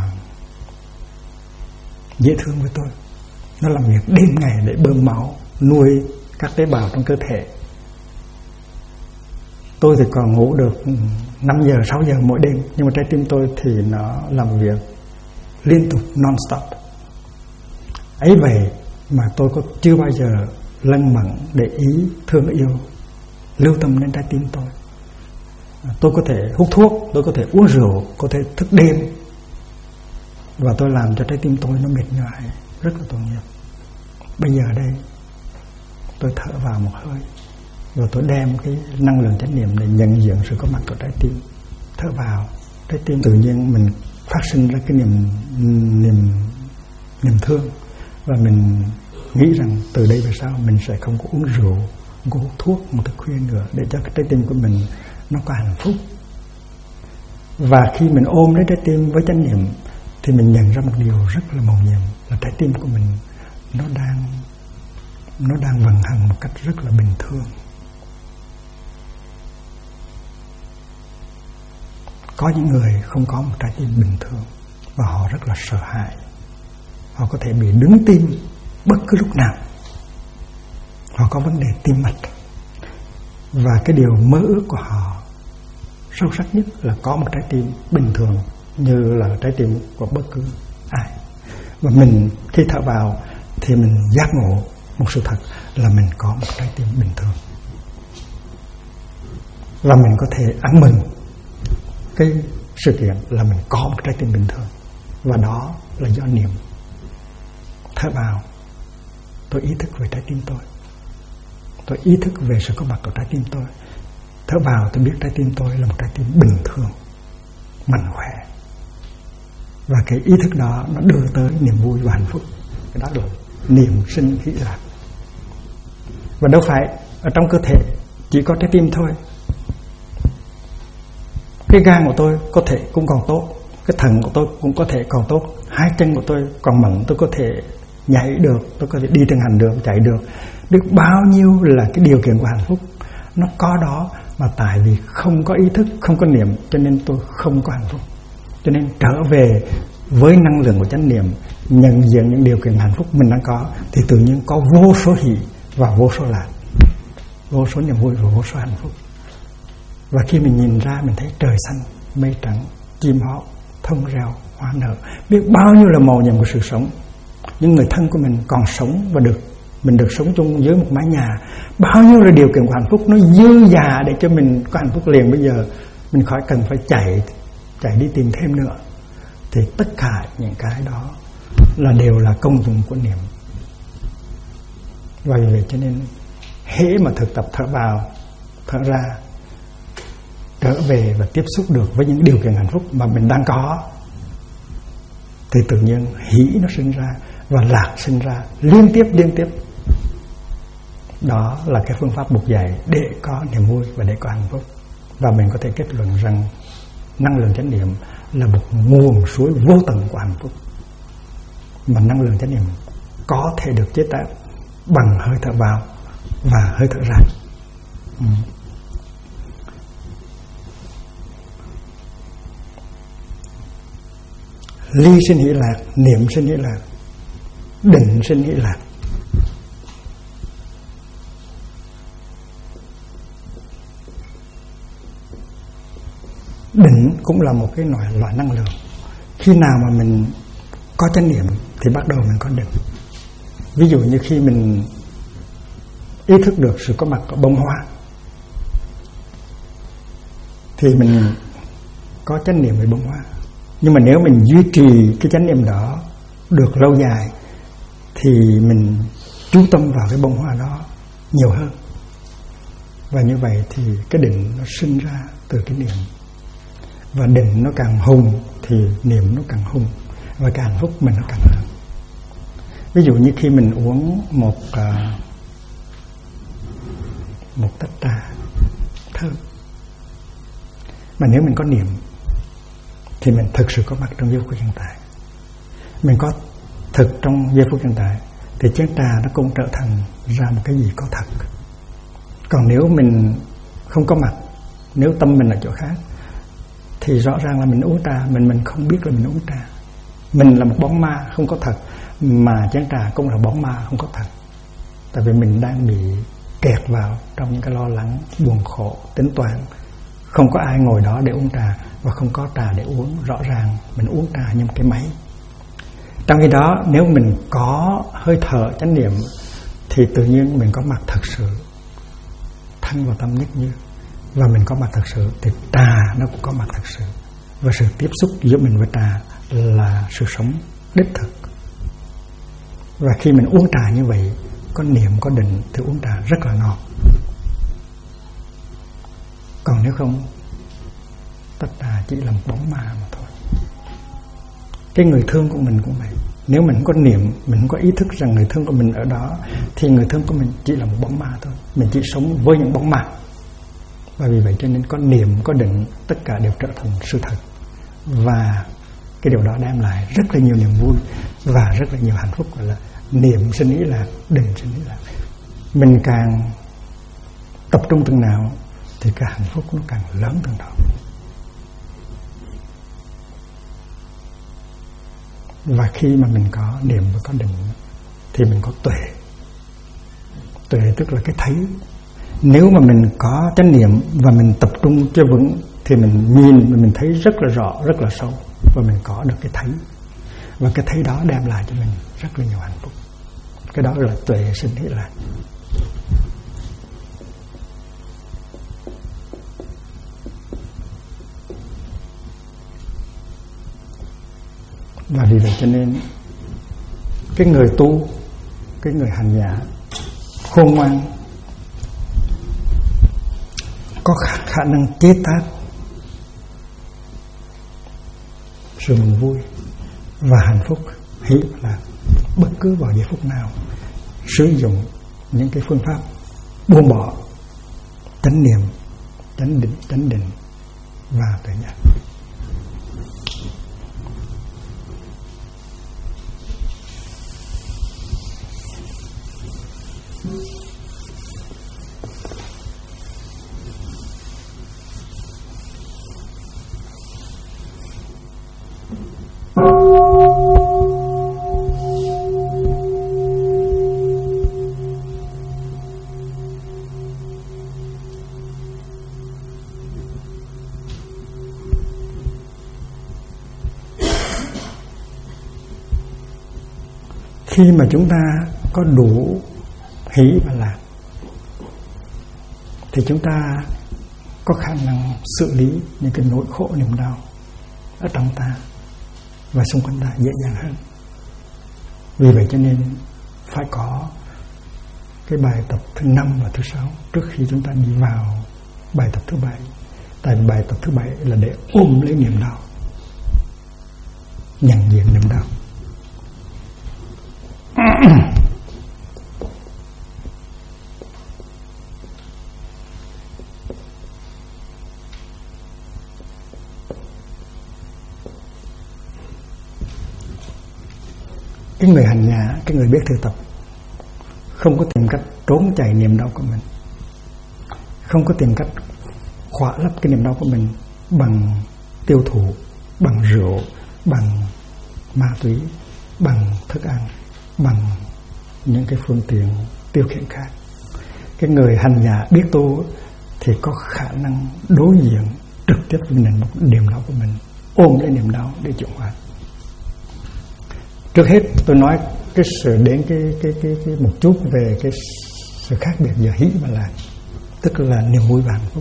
dễ thương với tôi. Nó làm việc đêm ngày để bơm máu, nuôi các tế bào trong cơ thể. Tôi thì còn ngủ được 5 giờ, 6 giờ mỗi đêm, nhưng mà trái tim tôi thì nó làm việc liên tục, non-stop. Ấy vậy mà tôi có chưa bao giờ lân mẫn để ý, thương yêu, lưu tâm đến trái tim tôi. Tôi có thể hút thuốc, tôi có thể uống rượu, có thể thức đêm, và tôi làm cho trái tim tôi nó mệt nhoài, rất là tội nghiệp. Bây giờ đây tôi thở vào một hơi và tôi đem cái năng lượng chánh niệm để nhận diện sự có mặt của trái tim. Thở vào, trái tim tự nhiên mình phát sinh ra cái niềm thương, và mình nghĩ rằng từ đây về sau mình sẽ không có uống rượu, không có hút thuốc một thức khuya nữa, để cho cái trái tim của mình nó có hạnh phúc. Và khi mình ôm lấy trái tim với chánh niệm thì mình nhận ra một điều rất là mầu nhiệm, là trái tim của mình nó đang vận hành một cách rất là bình thường. Có những người không có một trái tim bình thường và họ rất là sợ hãi. Họ có thể bị đứng tim bất cứ lúc nào. Họ có vấn đề tim mạch. Và cái điều mơ ước của họ sâu sắc nhất là có một trái tim bình thường như là trái tim của bất cứ ai. Và mình khi thở vào thì mình giác ngộ một sự thật là mình có một trái tim bình thường. Và mình có thể ăn mừng cái sự kiện là mình có một trái tim bình thường. Và đó là do niệm. Thở vào, tôi ý thức về trái tim tôi. Tôi ý thức về sự có mặt của trái tim tôi. Thở vào tôi biết trái tim tôi là một trái tim bình thường, mạnh khỏe. Và cái ý thức đó nó đưa tới niềm vui và hạnh phúc. Cái đó là niệm sinh hỷ lạc. Và đâu phải ở trong cơ thể chỉ có trái tim thôi. Cái gan của tôi có thể cũng còn tốt, cái thận của tôi cũng có thể còn tốt, hai chân của tôi còn mạnh, tôi có thể nhảy được, tôi có thể đi trên hành đường, chạy được. Biết bao nhiêu là cái điều kiện của hạnh phúc nó có đó, mà tại vì không có ý thức, không có niệm, cho nên tôi không có hạnh phúc. Cho nên trở về với năng lượng của chánh niệm, nhận diện những điều kiện hạnh phúc mình đang có, thì tự nhiên có vô số hỷ và vô số lạc, vô số niềm vui và vô số hạnh phúc. Và khi mình nhìn ra, mình thấy trời xanh, mây trắng, chim hót, thông reo, hoa nở, biết bao nhiêu là màu nhiệm của sự sống. Những người thân của mình còn sống và mình được sống chung dưới một mái nhà. Bao nhiêu là điều kiện của hạnh phúc nó dư dả để cho mình có hạnh phúc liền bây giờ. Mình khỏi cần phải chạy đi tìm thêm nữa. Thì tất cả những cái đó là đều là công dụng của niệm. Và vì vậy cho nên hễ mà thực tập thở vào, thở ra, trở về và tiếp xúc được với những điều kiện hạnh phúc mà mình đang có, thì tự nhiên hỷ nó sinh ra và lạc sinh ra liên tiếp. Đó là cái phương pháp buộc dạy để có niềm vui và để có hạnh phúc. Và mình có thể kết luận rằng năng lượng chánh niệm là một nguồn suối vô tận của hạnh phúc, mà năng lượng chánh niệm có thể được chế tác bằng hơi thở vào và hơi thở ra. Ly sinh hỷ lạc, niệm sinh hỷ lạc, định sinh hỷ lạc. Định cũng là một cái loại năng lượng. Khi nào mà mình có chánh niệm thì bắt đầu mình có định. Ví dụ như khi mình ý thức được sự có mặt của bông hoa thì mình có chánh niệm về bông hoa. Nhưng mà nếu mình duy trì cái chánh niệm đó được lâu dài thì mình chú tâm vào cái bông hoa đó nhiều hơn. Và như vậy thì cái định nó sinh ra từ cái niệm. Và định nó càng hùng thì niệm nó càng hùng, và cái hạnh phúc mình nó càng lớn. Ví dụ như khi mình uống một tách trà thơm, mà nếu mình có niệm thì mình thực sự có mặt trong giây phút hiện tại. Mình có thực trong giây phút hiện tại thì chén trà nó cũng trở thành ra một cái gì có thật. Còn nếu mình không có mặt, nếu tâm mình ở chỗ khác, thì rõ ràng là mình uống trà, mình không biết là mình uống trà. Mình là một bóng ma không có thật, mà chén trà cũng là bóng ma không có thật. Tại vì mình đang bị kẹt vào trong những cái lo lắng, buồn khổ, tính toán. Không có ai ngồi đó để uống trà, và không có trà để uống. Rõ ràng mình uống trà như một cái máy. Trong khi đó, nếu mình có hơi thở chánh niệm thì tự nhiên mình có mặt thật sự, thân và tâm nhất như. Và mình có mặt thật sự thì trà nó cũng có mặt thật sự. Và sự tiếp xúc giữa mình với trà là sự sống đích thực. Và khi mình uống trà như vậy, có niệm, có định thì uống trà rất là ngọt. Còn nếu không, tách trà chỉ là một bóng ma mà thôi. Cái người thương của mình cũng vậy. Nếu mình không có niệm, mình không có ý thức rằng người thương của mình ở đó, thì người thương của mình chỉ là một bóng ma thôi. Mình chỉ sống với những bóng ma. Và vì vậy cho nên có niệm, có định, tất cả đều trở thành sự thật. Và cái điều đó đem lại rất là nhiều niềm vui và rất là nhiều hạnh phúc. Gọi là niệm sinh ý lạc, định sinh ý lạc. Mình càng tập trung từng nào thì cái hạnh phúc nó càng lớn từng đó. Và khi mà mình có niệm và có định thì mình có tuệ. Tuệ tức là cái thấy. Nếu mà mình có chánh niệm và mình tập trung cho vững thì mình nhìn và mình thấy rất là rõ, rất là sâu, và mình có được cái thấy. Và cái thấy đó đem lại cho mình rất là nhiều hạnh phúc. Cái đó là tuệ sinh hỷ lạc. Và vì vậy cho nên cái người tu, cái người hành giả khôn ngoan, có khả năng chế tác sự mừng vui và hạnh phúc hỷ lạc bất cứ vào giây phút nào, sử dụng những cái phương pháp buông bỏ, chánh niệm, chánh định và tuệ giác. Khi mà chúng ta có đủ hỷ và lạc thì chúng ta có khả năng xử lý những cái nỗi khổ niềm đau ở trong ta và xung quanh ta dễ dàng hơn. Vì vậy cho nên phải có cái bài tập thứ 5 và thứ 6 trước khi chúng ta đi vào bài tập thứ 7. Tại bài tập thứ 7 là để ôm lấy niềm đau, nhận diện niềm đau. Cái người hành giả, cái người biết thực tập không có tìm cách trốn chạy niềm đau của mình, không có tìm cách khỏa lấp cái niềm đau của mình bằng tiêu thụ, bằng rượu, bằng ma túy, bằng thức ăn, bằng những cái phương tiện tiêu khiển khác. Cái người hành giả biết tu thì có khả năng đối diện trực tiếp với niềm đau của mình, ôm lấy niềm đau để chuyển hóa. Trước hết tôi nói cái sự đến cái một chút về cái sự khác biệt giữa hỷ và lạc, tức là niềm vui và hạnh phúc.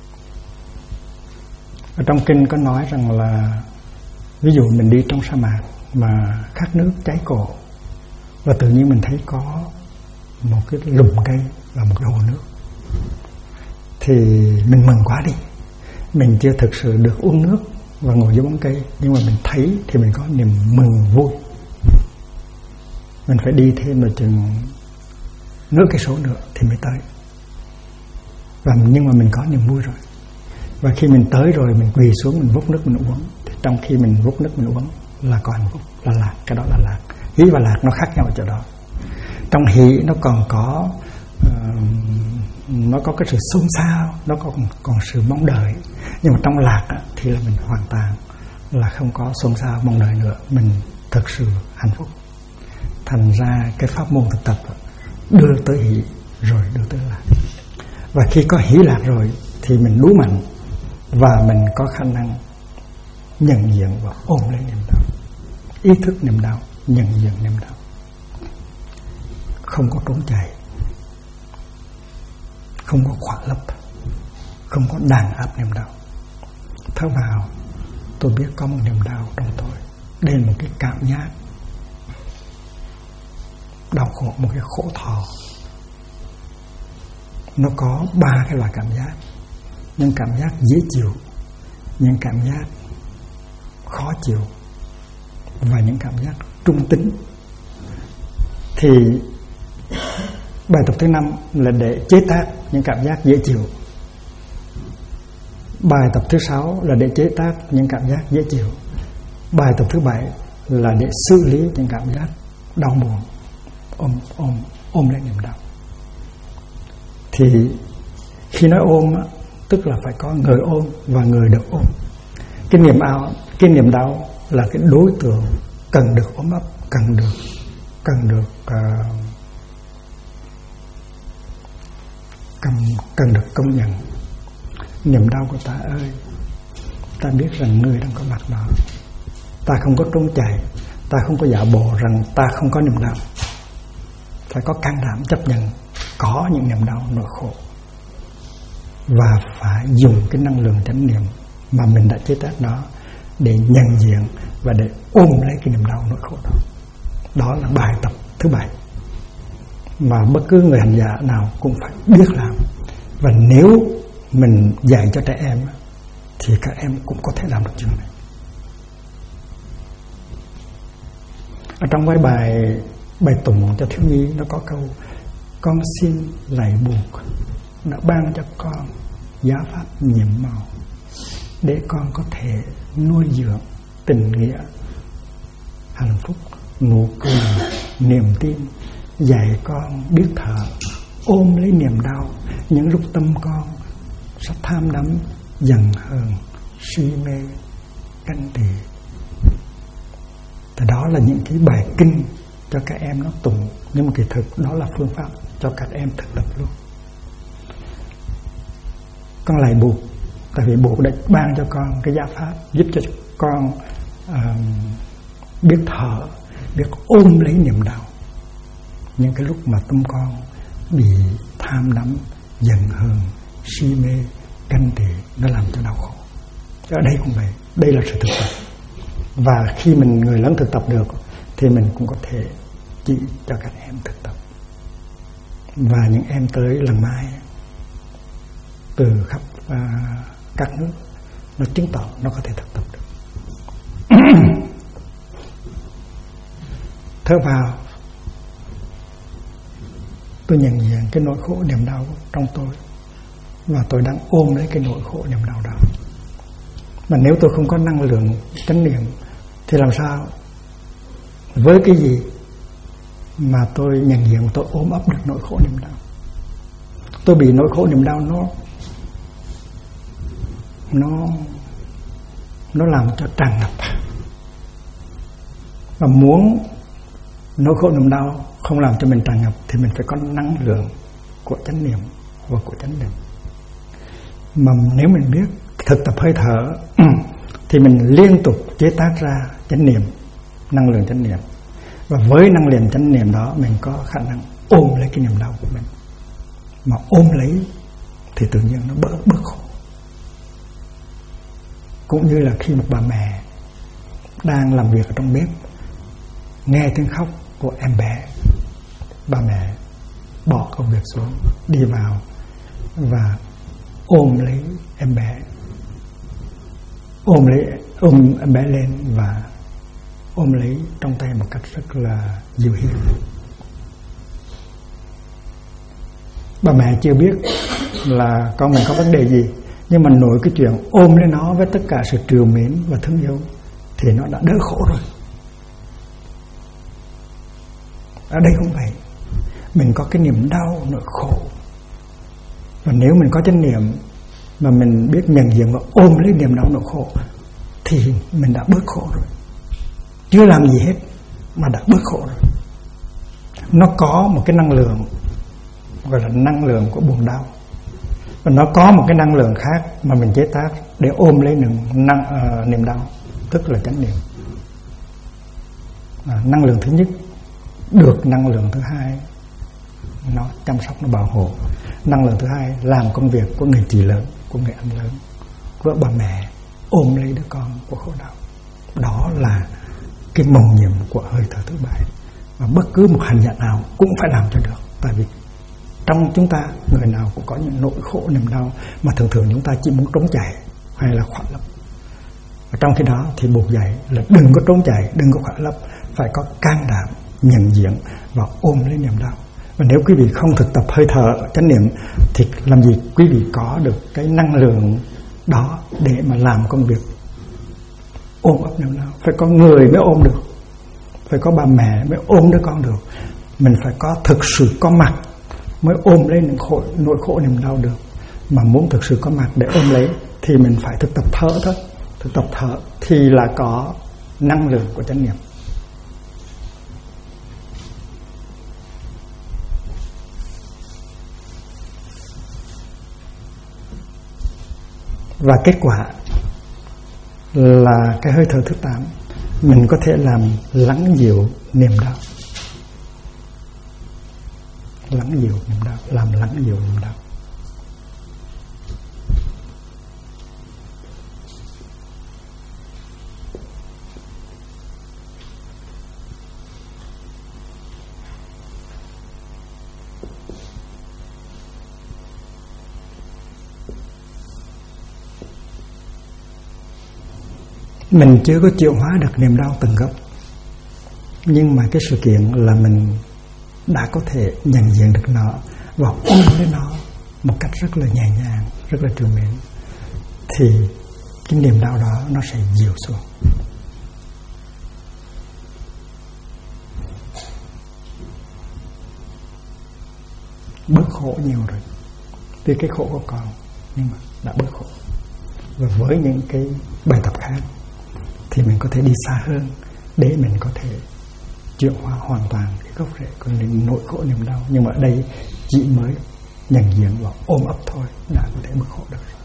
Ở trong kinh có nói rằng là ví dụ mình đi trong sa mạc mà khát nước cháy cổ, và tự nhiên mình thấy có một cái lùm cây và một cái hồ nước, thì mình mừng quá đi. Mình chưa thực sự được uống nước và ngồi dưới bóng cây, nhưng mà mình thấy thì mình có niềm mừng vui. Mình phải đi thêm một chừng nửa cây số nữa thì mới tới. Nhưng mà mình có niềm vui rồi. Và khi mình tới rồi, mình quỳ xuống, mình vốc nước mình uống. Thì trong khi mình vốc nước mình uống là có hạnh phúc, là lạc. Cái đó là lạc. Hỷ và lạc nó khác nhau ở chỗ đó. Trong hỷ nó còn có nó có cái sự xôn xao, nó còn sự mong đợi. Nhưng mà trong lạc thì là mình hoàn toàn là không có xôn xao mong đợi nữa. Mình thực sự hạnh phúc. Thành ra cái pháp môn thực tập đưa tới hỷ rồi đưa tới lạc. Và khi có hỷ lạc rồi thì mình đủ mạnh và mình có khả năng nhận diện và ôm lấy niềm đau, ý thức niềm đau, nhận diện niềm đau, không có trốn chạy, không có khỏa lấp, không có đàn áp niềm đau. Thở vào, tôi biết có một niềm đau trong tôi. Đây là một cái cảm giác đau khổ, một cái khổ thọ. Nó có 3 cái loại cảm giác. Những cảm giác dễ chịu, những cảm giác khó chịu và những cảm giác trung tính. Thì bài tập thứ 5 là để chế tác những cảm giác dễ chịu. Bài tập thứ 6 là để chế tác những cảm giác dễ chịu. Bài tập thứ 7 là để xử lý những cảm giác đau buồn, ôm lấy niềm đau. Thì khi nói ôm tức là phải có người ôm và người được ôm. Cái niềm đau là cái đối tượng cần được ôm ấp, cần được công nhận. Niềm đau của ta ơi, ta biết rằng ngươi đang có mặt đó. Ta không có trốn chạy, ta không có giả bộ rằng ta không có niềm đau. Phải có can đảm chấp nhận có những niềm đau nỗi khổ, và phải dùng cái năng lượng chánh niệm mà mình đã chế tác đó để nhận diện và để ôm lấy cái niềm đau nỗi khổ đó. Đó là bài tập thứ 7 mà bất cứ người hành giả nào cũng phải biết làm. Và nếu mình dạy cho trẻ em thì các em cũng có thể làm được chuyện này. Ở trong cái bài tụng cho thiếu nhi nó có câu: con xin lạy buộc đã ban cho con giá pháp nhiệm màu, để con có thể nuôi dưỡng tình nghĩa, hạnh phúc, nụ cười, niềm tin. Dạy con biết thở, ôm lấy niềm đau những lúc tâm con sẽ tham đắm, giận hờn, si mê, ganh tị. Thì đó là những cái bài kinh cho các em nó tụng, nhưng mà kỳ thực đó là phương pháp cho các em thực tập luôn. Con lại buộc, tại vì buộc đã ban cho con cái giá pháp giúp cho con biết thở, biết ôm lấy niềm đau những cái lúc mà tâm con bị tham đắm, giận hờn, si mê, ganh tị, nó làm cho đau khổ. Ở đây cũng vậy, đây là sự thực tập. Và khi mình người lớn thực tập được thì mình cũng có thể chỉ cho các em thực tập. Và những em tới lần mai từ khắp các nước, nó chứng tỏ nó có thể thực tập được. Thở vào, tôi nhận diện cái nỗi khổ niềm đau trong tôi, và tôi đang ôm lấy cái nỗi khổ niềm đau đó. Mà nếu tôi không có năng lượng chánh niệm thì làm sao, với cái gì mà tôi nhận diện, tôi ôm ấp được nỗi khổ niềm đau? Tôi bị nỗi khổ niềm đau nó làm cho tràn ngập. Và muốn nỗi khổ niềm đau không làm cho mình tràn ngập thì mình phải có năng lượng của chánh niệm và của chánh niệm. Mà nếu mình biết thực tập hơi thở thì mình liên tục chế tác ra chánh niệm, năng lượng chánh niệm. Và với năng lượng chánh niệm đó mình có khả năng ôm lấy cái niềm đau của mình. Mà ôm lấy thì tự nhiên nó bớt khổ. Cũng như là khi một bà mẹ đang làm việc ở trong bếp, nghe tiếng khóc của em bé, bà mẹ bỏ công việc xuống, đi vào và ôm lấy em bé, ôm lấy ôm em bé lên và ôm lấy trong tay một cách rất là dịu hiền. Bà mẹ chưa biết là con mình có vấn đề gì, nhưng mà nổi cái chuyện ôm lấy nó với tất cả sự trìu mến và thương yêu thì nó đã đỡ khổ rồi. Ở đây cũng vậy, mình có cái niềm đau, nỗi khổ, và nếu mình có chánh niệm mà mình biết nhận diện và ôm lấy niềm đau nỗi khổ thì mình đã bớt khổ rồi. Chưa làm gì hết mà đã bớt khổ rồi. Nó có một cái năng lượng gọi là năng lượng của buồn đau, và nó có một cái năng lượng khác mà mình chế tác để ôm lấy niềm đau, tức là chánh niệm. Năng lượng thứ nhất được năng lượng thứ hai nó chăm sóc, nó bảo hộ. Năng lượng thứ hai làm công việc của người chị lớn, của người anh lớn, của bà mẹ ôm lấy đứa con của khổ đau. Đó là cái mầu nhiệm của hơi thở thứ bảy, và bất cứ một hành giả nào cũng phải làm cho được. Tại vì trong chúng ta người nào cũng có những nỗi khổ niềm đau mà thường thường chúng ta chỉ muốn trốn chạy hay là khoả lấp. Và trong khi đó thì buộc dạy là đừng có trốn chạy, đừng có khoả lấp, phải có can đảm nhận diện và ôm lấy niềm đau. Và nếu quý vị không thực tập hơi thở chánh niệm thì làm gì quý vị có được cái năng lượng đó để mà làm công việc ôm ấp niềm đau. Phải có người mới ôm được, phải có bà mẹ mới ôm đứa con được. Mình phải có thực sự có mặt mới ôm lấy nỗi khổ niềm đau được. Mà muốn thực sự có mặt để ôm lấy thì mình phải thực tập thở thôi. Thực tập thở thì là có năng lượng của chánh niệm. Và kết quả là cái hơi thở thứ 8, mình có thể làm lắng dịu niềm đau. Lắng dịu niềm đau, làm lắng dịu niềm đau. Mình chưa có chịu hóa được niềm đau từng gốc, nhưng mà cái sự kiện là mình đã có thể nhận diện được nó và ôm lấy nó một cách rất là nhẹ nhàng, rất là trìu mến, thì cái niềm đau đó nó sẽ dịu xuống. Bớt khổ nhiều rồi. Tuy cái khổ có còn, nhưng mà đã bớt khổ. Và với những cái bài tập khác thì mình có thể đi xa hơn để mình có thể chuyển hóa hoàn toàn cái gốc rễ của nỗi khổ niềm đau. Nhưng mà ở đây chỉ mới nhận diện và ôm ấp thôi đã có thể bớt khổ được rồi.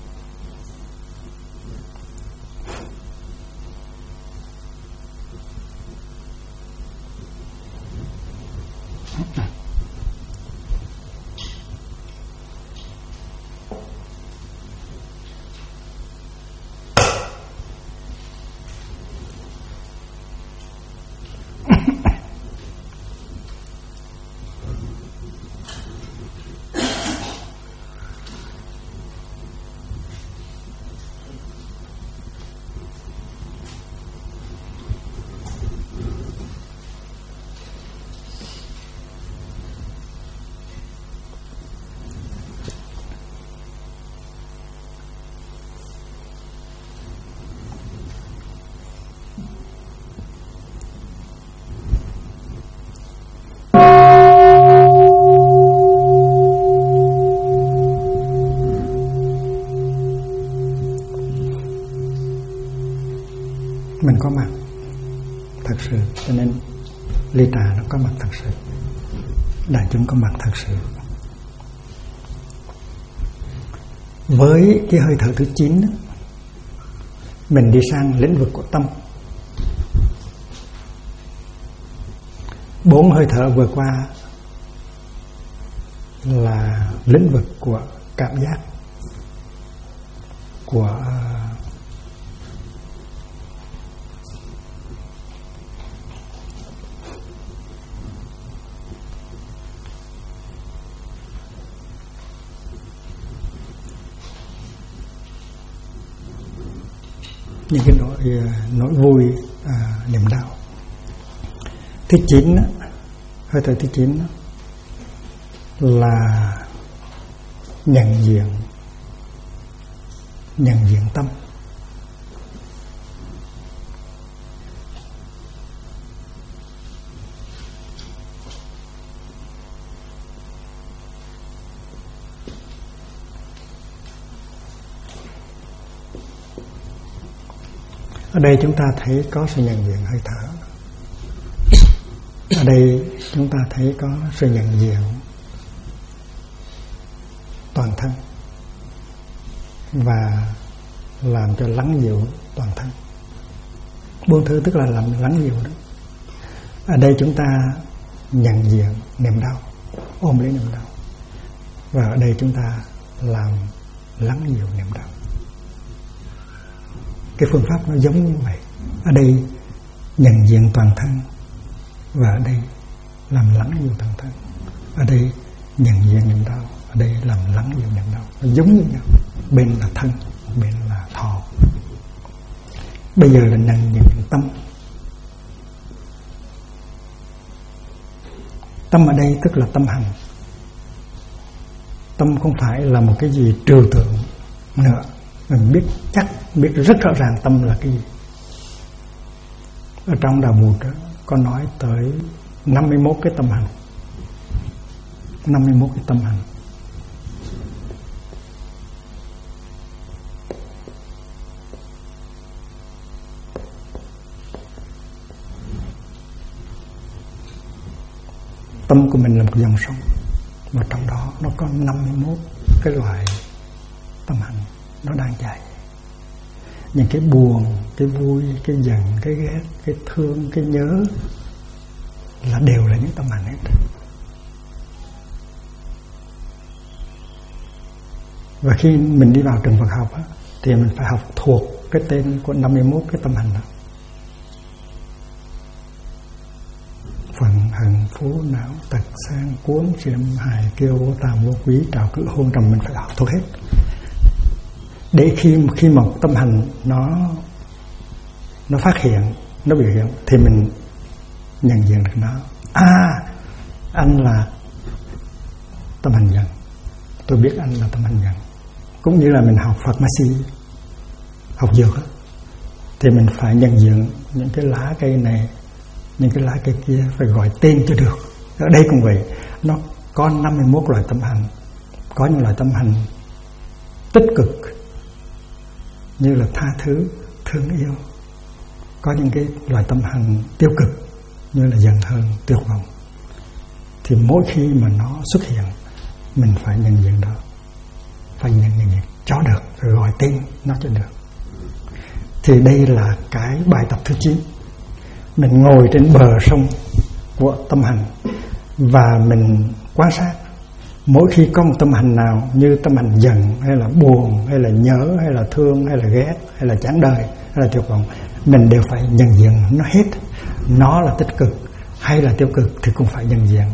Mình có mặt thật sự, cho nên ly trà nó có mặt thật sự, đại chúng có mặt thật sự. Với cái hơi thở thứ 9, mình đi sang lĩnh vực của tâm. 4 hơi thở vừa qua là lĩnh vực của cảm giác, của những cái nỗi vui, niềm đau. Thứ 9, hơi thở thứ 9 là nhận diện tâm. Ở đây chúng ta thấy có sự nhận diện hơi thở. Ở đây chúng ta thấy có sự nhận diện toàn thân và làm cho lắng dịu toàn thân. Buông thư tức là làm lắng dịu đó. Ở đây chúng ta nhận diện niềm đau, ôm lấy niềm đau, và ở đây chúng ta làm lắng dịu niềm đau. Cái phương pháp nó giống như vậy. Ở đây nhận diện toàn thân, và ở đây làm lắng dịu toàn thân. Ở đây nhận diện niềm đau, ở đây làm lắng dịu niềm đau. Nó giống như nhau. Bên là thân, bên là thọ. Bây giờ là nhận diện tâm. Tâm ở đây tức là tâm hành. Tâm không phải là một cái gì trừu tượng nữa. Mình biết chắc, biết rất rõ ràng tâm là cái gì. Ở trong Đạo Bụt có nói tới 51 cái tâm hành. 51 cái tâm hành. Tâm của mình là một dòng sông, và trong đó nó có 51 cái loại tâm hành nó đang chảy. Những cái buồn, cái vui, cái giận, cái ghét, cái thương, cái nhớ là đều là những tâm hành hết. Và khi mình đi vào trường Phật học thì mình phải học thuộc cái tên của 51 cái tâm hành đó. Phận, hận, phú, não, tật, sang, cuốn, xiêm, hài, kiêu, vô tàm, vô quý, trào cử, hôn trầm, mình phải học thuộc hết. Để khi một tâm hành nó phát hiện, nó biểu hiện, thì mình nhận diện được nó. Anh là tâm hành giận, tôi biết anh là tâm hành giận. Cũng như là mình học pharmacy, học dược đó, thì mình phải nhận diện những cái lá cây này, những cái lá cây kia, phải gọi tên cho được. Ở đây cũng vậy, nó có 51 loại tâm hành. Có những loại tâm hành tích cực như là tha thứ, thương yêu. Có những cái loại tâm hành tiêu cực như là giận hờn, tuyệt vọng. Thì mỗi khi mà nó xuất hiện, mình phải nhận diện đó, phải nhận diện cho được, rồi gọi tên nó cho được. Thì đây là cái bài tập thứ 9. Mình ngồi trên bờ sông của tâm hành và mình quan sát. Mỗi khi có một tâm hành nào, như tâm hành giận hay là buồn hay là nhớ hay là thương hay là ghét hay là chán đời hay là tuyệt vọng, mình đều phải nhận diện nó hết. Nó là tích cực hay là tiêu cực thì cũng phải nhận diện.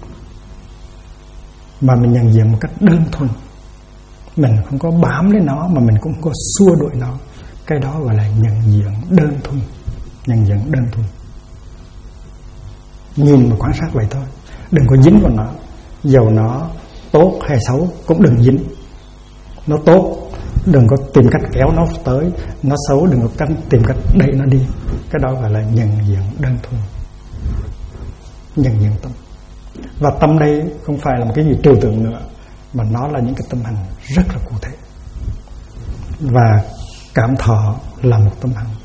Mà mình nhận diện một cách đơn thuần, mình không có bám lấy nó, mà mình cũng không có xua đuổi nó. Cái đó gọi là nhận diện đơn thuần. Nhận diện đơn thuần, nhìn và quan sát vậy thôi. Đừng có dính vào nó. Dầu nó tốt hay xấu cũng đừng dính. Nó tốt đừng có tìm cách kéo nó tới, nó xấu đừng có tìm cách đẩy nó đi. Cái đó gọi là nhận diện đơn thuần, nhận diện tâm. Và tâm đây không phải là một cái gì trừu tượng nữa, mà nó là những cái tâm hành rất là cụ thể. Và cảm thọ là một tâm hành,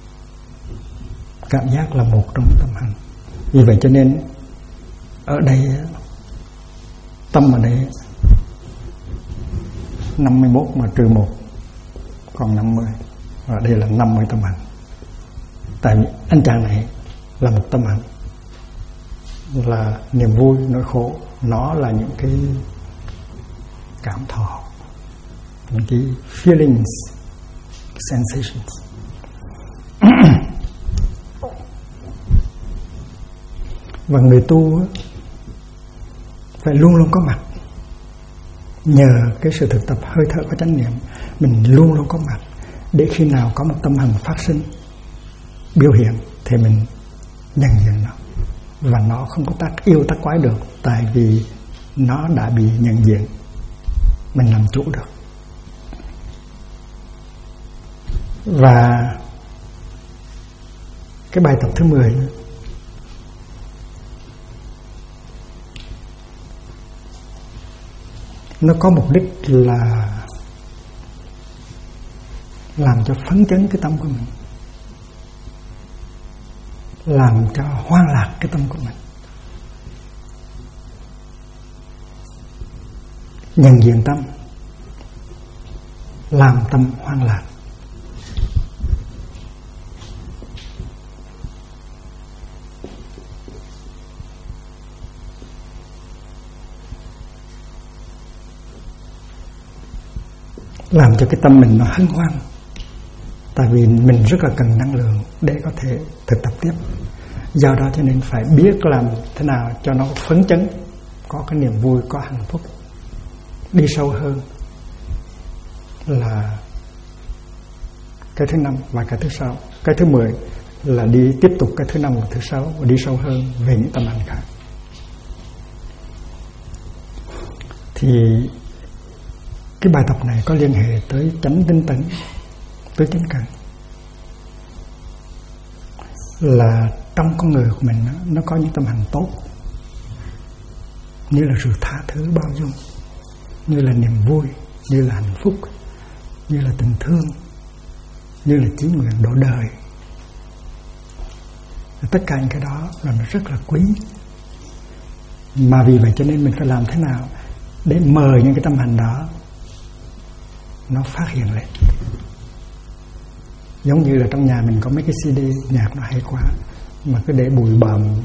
cảm giác là một trong tâm hành. Vì vậy cho nên ở đây tâm ở đây 51 mà trừ 1 còn 50, và đây là 50 tâm hành. Tại vì anh chàng này là một tâm hành, là niềm vui, nỗi khổ, nó là những cái cảm thọ, những cái feelings, sensations. Và người tu phải luôn luôn có mặt. Nhờ cái sự thực tập hơi thở có chánh niệm, mình luôn luôn có mặt để khi nào có một tâm hành phát sinh biểu hiện thì mình nhận diện nó, và nó không có tác yêu tác quái được, tại vì nó đã bị nhận diện, mình làm chủ được. Và cái bài tập thứ 10 nó có mục đích là làm cho phấn chấn cái tâm của mình, làm cho hoang lạc cái tâm của mình, nhận diện tâm, làm tâm hoang lạc. Làm cho cái tâm mình nó hân hoan. Tại vì mình rất là cần năng lượng để có thể thực tập tiếp. Do đó cho nên phải biết làm thế nào cho nó phấn chấn, có cái niềm vui, có hạnh phúc. Đi sâu hơn là cái thứ 5 và cái thứ 6. Cái thứ 10 là đi tiếp tục cái thứ 5 và thứ 6, và đi sâu hơn về những tâm hành khác. Thì cái bài tập này có liên hệ tới chánh tinh tấn, tới chánh cần. Là trong con người của mình nó có những tâm hành tốt, như là sự tha thứ bao dung, như là niềm vui, như là hạnh phúc, như là tình thương, như là chí nguyện độ đời. Tất cả những cái đó là nó rất là quý. Mà vì vậy cho nên mình phải làm thế nào để mời những cái tâm hành đó nó phát hiện lên. Giống như là trong nhà mình có mấy cái CD nhạc nó hay quá, mà cứ để bụi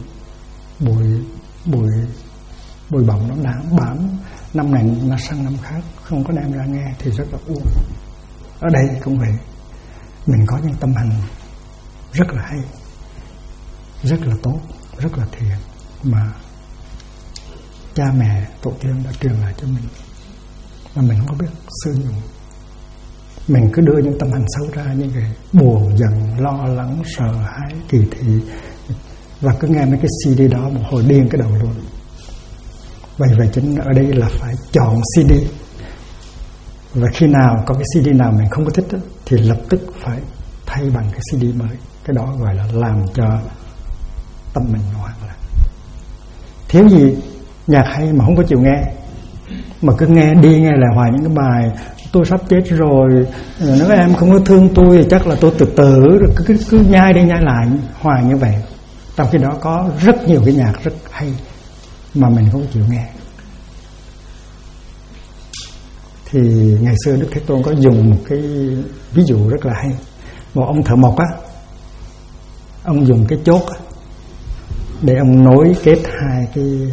bặm nó đáng bám, năm này nó sang năm khác, không có đem ra nghe thì rất là uổng. Ở đây cũng vậy, mình có những tâm hành rất là hay, rất là tốt, rất là thiện mà cha mẹ tổ tiên đã truyền lại cho mình, mà mình không có biết sử dụng. Mình cứ đưa những tâm hành xấu ra, như cái buồn, giận, lo lắng, sợ hãi, kỳ thị, và cứ nghe mấy cái CD đó một hồi điên cái đầu luôn. Vậy cho nên ở đây là phải chọn CD. Và khi nào có cái CD nào mình không có thích đó, thì lập tức phải thay bằng cái CD mới. Cái đó gọi là làm cho tâm mình hoang lạc. Thiếu gì nhạc hay mà không có chịu nghe, mà cứ nghe đi nghe lại hoài những cái bài tôi sắp chết rồi, nếu em không có thương tôi thì chắc là tôi tự tử, cứ nhai đi nhai lại hoài như vậy. Trong khi đó có rất nhiều cái nhạc rất hay mà mình không chịu nghe. Thì ngày xưa Đức Thế Tôn có dùng một cái ví dụ rất là hay. Một ông thợ mộc á, ông dùng cái chốt á, để ông nối kết hai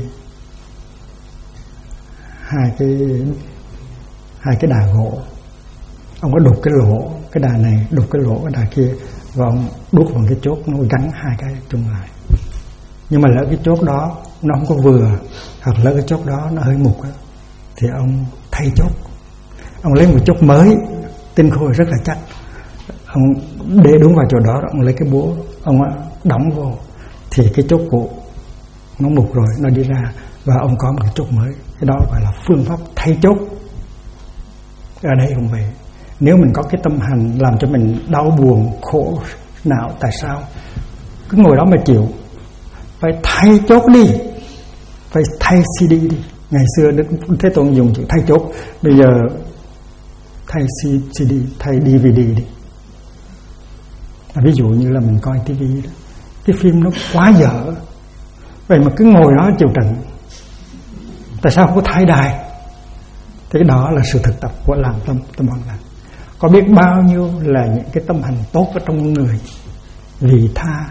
cái đà gỗ. Ông có đục cái lỗ cái đà này, đục cái lỗ cái đà kia, và ông đút vào cái chốt, nó gắn hai cái chung lại. Nhưng mà lỡ cái chốt đó nó không có vừa, hoặc lỡ cái chốt đó nó hơi mục á, thì ông thay chốt. Ông lấy một chốt mới tinh khôi rất là chắc, ông để đúng vào chỗ đó, ông lấy cái búa ông đóng vô, thì cái chốt cũ nó mục rồi, nó đi ra, và ông có một cái chốt mới. Cái đó gọi là phương pháp thay chốt. Ở đây cũng vậy, nếu mình có cái tâm hành làm cho mình đau buồn, khổ não, tại sao cứ ngồi đó mà chịu? Phải thay chốt đi, phải thay CD đi. Ngày xưa Đức Thế Tôn dùng chữ thay chốt, bây giờ thay CD, thay DVD đi. Ví dụ như là mình coi TV đó, cái phim nó quá dở, vậy mà cứ ngồi đó chịu trận, tại sao không có thay đài? Thế đó là sự thực tập của làm tâm hoang lạc. Có biết bao nhiêu là những cái tâm hành tốt ở trong người, vị tha,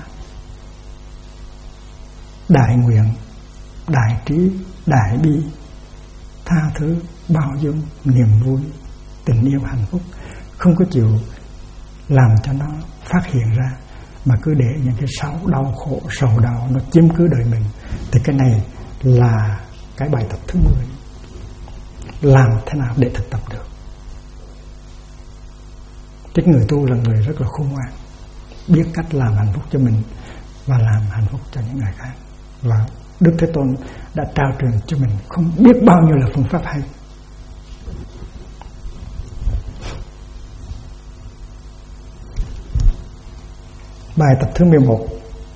đại nguyện, đại trí, đại bi, tha thứ, bao dung, niềm vui, tình yêu, hạnh phúc, không có chịu làm cho nó phát hiện ra, mà cứ để những cái đau khổ, sầu đau nó chiếm cứ đời mình. Thì cái này là cái bài tập thứ 10. Làm thế nào để thực tập được? Cái người tu là người rất là khôn ngoan, biết cách làm hạnh phúc cho mình và làm hạnh phúc cho những người khác. Và Đức Thế Tôn đã trao truyền cho mình không biết bao nhiêu là phương pháp hay. Bài tập thứ 11.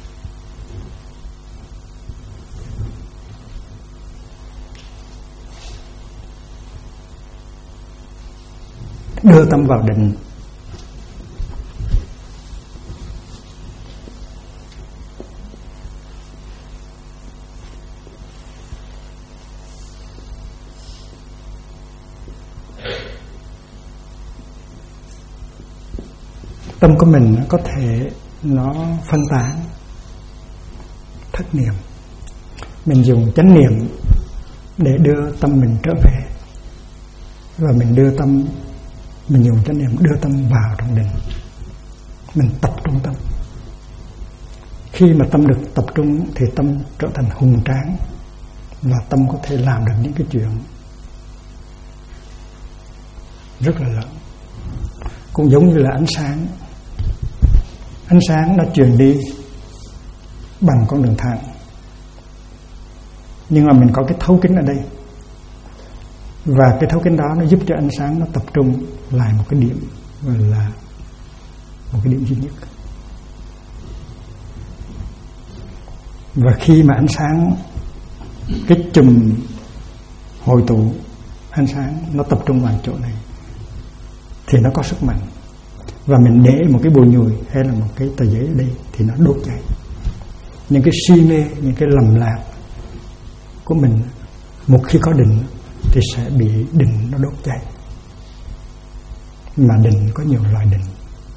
Đưa tâm vào định. Tâm của mình có thể nó phân tán, thất niệm. Mình dùng chánh niệm để đưa tâm mình trở về, và mình dùng chánh niệm đưa tâm vào trong định. Mình tập trung tâm. Khi mà tâm được tập trung thì tâm trở thành hùng tráng, và tâm có thể làm được những cái chuyện rất là lớn. Cũng giống như là ánh sáng. Ánh sáng nó truyền đi bằng con đường thẳng, nhưng mà mình có cái thấu kính ở đây, và cái thấu kính đó nó giúp cho ánh sáng nó tập trung lại một cái điểm, gọi là một cái điểm duy nhất. Và khi mà ánh sáng, cái chùm hội tụ ánh sáng nó tập trung vào chỗ này thì nó có sức mạnh. Và mình để một cái bùi nhùi hay là một cái tờ giấy ở đây thì nó đốt cháy. Những cái si mê, những cái lầm lạc của mình, một khi có định thì sẽ bị định nó đốt cháy. Mà định có nhiều loại định: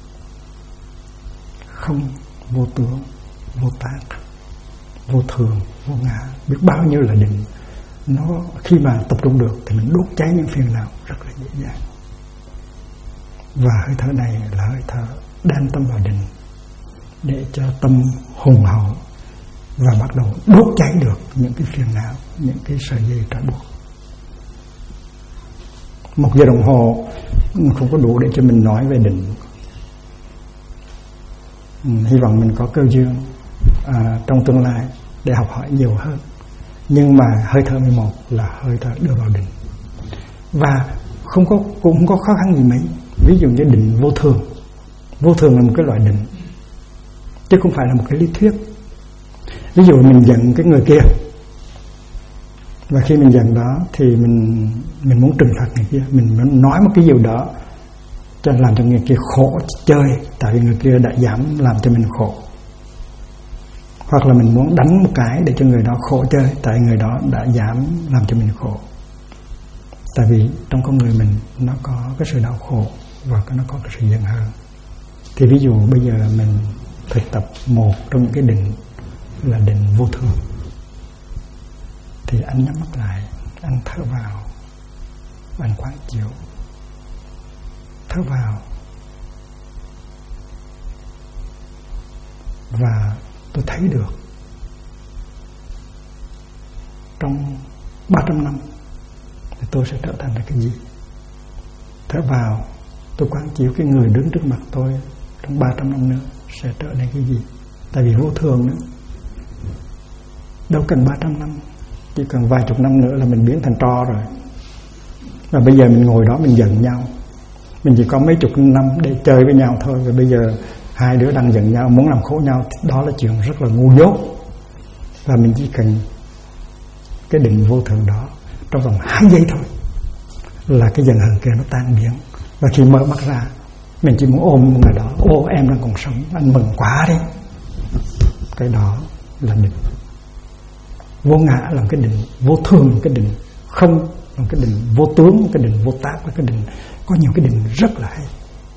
không, vô tướng, vô tác, vô thường, vô ngã, biết bao nhiêu là định. Nó khi mà tập trung được thì mình đốt cháy những phiền não rất là dễ dàng. Và hơi thở này là hơi thở đem tâm vào định, để cho tâm hùng hậu và bắt đầu đốt cháy được những cái phiền não, những cái sợi dây trói buộc. 1 giờ đồng hồ không có đủ để cho mình nói về định. Hy vọng mình có cơ duyên trong tương lai để học hỏi nhiều hơn. Nhưng mà hơi thở 11 là hơi thở đưa vào định, và cũng không có khó khăn gì mấy. Ví dụ như định vô thường. Vô thường là một cái loại định, chứ không phải là một cái lý thuyết. Ví dụ mình giận cái người kia, và khi mình giận đó thì mình muốn trừng phạt người kia, mình muốn nói một cái điều đó cho làm cho người kia khổ chơi, tại vì người kia đã dám làm cho mình khổ. Hoặc là mình muốn đánh một cái để cho người đó khổ chơi, tại người đó đã dám làm cho mình khổ. Tại vì trong con người mình nó có cái sự đau khổ và nó có cái sự giận hờn. Thì ví dụ bây giờ mình thực tập một trong những cái định là định vô thường, thì anh nhắm mắt lại, anh thở vào, anh quán chiếu. Thở vào, và tôi thấy được trong 300 năm thì tôi sẽ trở thành là cái gì. Thở vào, tôi quán chiếu cái người đứng trước mặt tôi trong 300 năm nữa sẽ trở nên cái gì. Tại vì vô thường nữa, đâu cần 300 năm, chỉ cần vài chục năm nữa là mình biến thành tro rồi. Và bây giờ mình ngồi đó mình giận nhau, mình chỉ có mấy chục năm để chơi với nhau thôi, và bây giờ hai đứa đang giận nhau, muốn làm khổ nhau, đó là chuyện rất là ngu dốt. Và mình chỉ cần cái định vô thường đó, trong vòng 2 giây thôi là cái giận hờn kia nó tan biến. Và khi mở mắt ra, mình chỉ muốn ôm người đó: ô, em đang còn sống, anh mừng quá đi. Cái đó là định. Vô ngã là cái định, vô thường là cái định, không là cái định, vô tướng là cái định, vô tác là cái định. Có nhiều cái định rất là hay.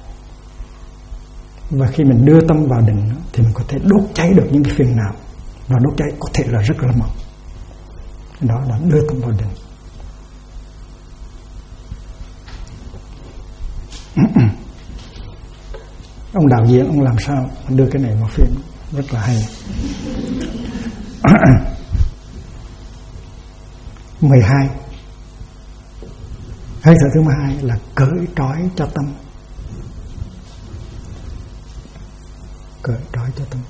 Và khi mình đưa tâm vào định thì mình có thể đốt cháy được những cái phiền não, và đốt cháy có thể là rất là mỏng. Đó là đưa tâm vào định. Ông đạo diễn, ông làm sao đưa cái này vào phim rất là hay. 12. Hơi thở thứ 12 là cởi trói cho tâm. cởi trói cho tâm.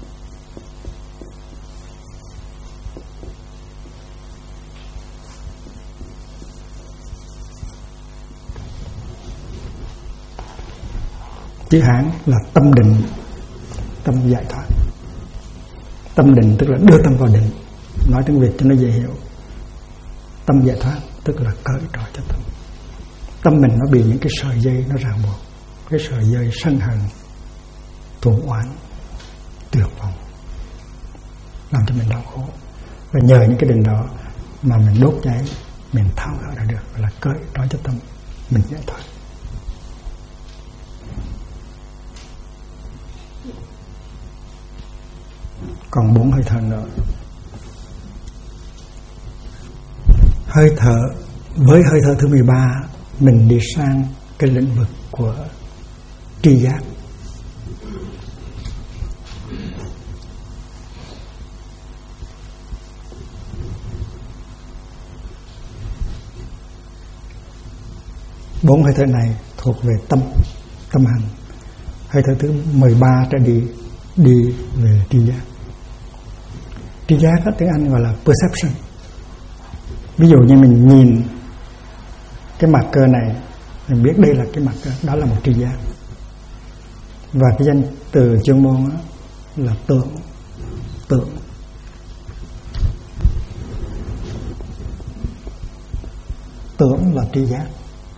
Chữ Hán là tâm định, tâm giải thoát. Tâm định tức là đưa tâm vào định, nói tiếng Việt cho nó dễ hiểu. Tâm giải thoát tức là cởi trói cho tâm. Tâm mình nó bị những cái sợi dây nó ràng buộc, cái sợi dây sân hận, thù oán, tuyệt vọng, làm cho mình đau khổ. Và nhờ những cái định đó mà mình đốt cháy, mình tháo gỡ ra được, và là cởi trói cho tâm, mình giải thoát. Còn 4 hơi thở nữa. Hơi thở, với hơi thở thứ 13 mình đi sang cái lĩnh vực của tri giác. Bốn hơi thở này thuộc về tâm hành. Hơi thở thứ 13 trở đi về tri giác. Tri giác ở tiếng Anh gọi là perception. Ví dụ như mình nhìn cái mặt cơ này, mình biết đây là cái mặt cơ, đó là một tri giác. Và cái danh từ chuyên môn đó là tưởng. Tưởng là tri giác.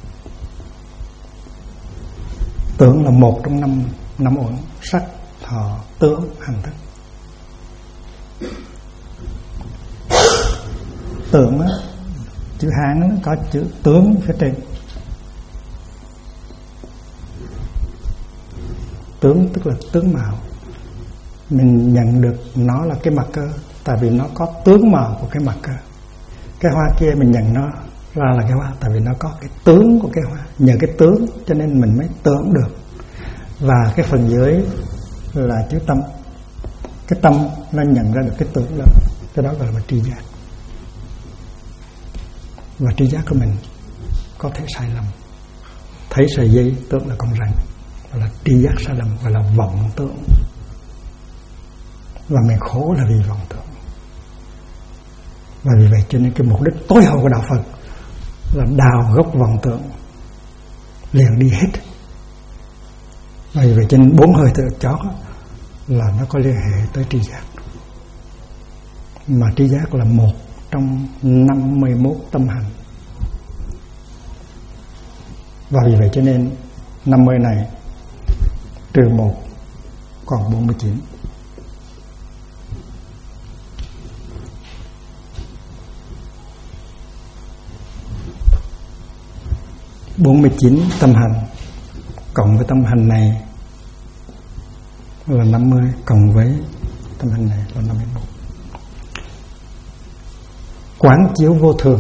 Tưởng là một trong năm uẩn: sắc, thọ, tưởng, hành, thức. Tưởng á, chữ Hán có chữ tướng phía trên. Tướng tức là tướng mạo. Mình nhận được nó là cái mặt cơ, tại vì nó có tướng mạo của cái mặt cơ. Cái hoa kia mình nhận nó ra là cái hoa, tại vì nó có cái tướng của cái hoa. Nhờ cái tướng cho nên mình mới tưởng được. Và cái phần dưới là chữ tâm. Cái tâm nó nhận ra được cái tưởng đó, cái đó gọi là tri giác. Và tri giác của mình có thể sai lầm. Thấy sợi dây tưởng là con rắn, gọi là tri giác sai lầm, gọi là vọng tưởng. Và mình khổ là vì vọng tưởng. Và vì vậy cho nên cái mục đích tối hậu của đạo Phật là đào gốc vọng tưởng, liền đi hết. Và vì vậy cho nên 4 hơi thở chót là nó có liên hệ tới tri giác. Mà tri giác là một trong 51 tâm hành. Và vì vậy cho nên 50 này trừ 1 còn 49. Tâm hành cộng với tâm hành này là 50, cộng với tâm hành này là 51. Quán chiếu vô thường.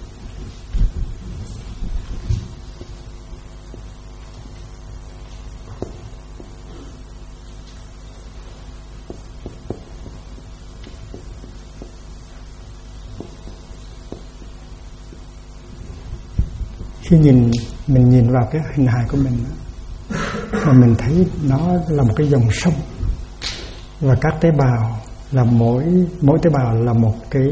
Khi mình nhìn vào cái hình hài của mình mà mình thấy nó là một cái dòng sông, và các tế bào là mỗi tế bào là một cái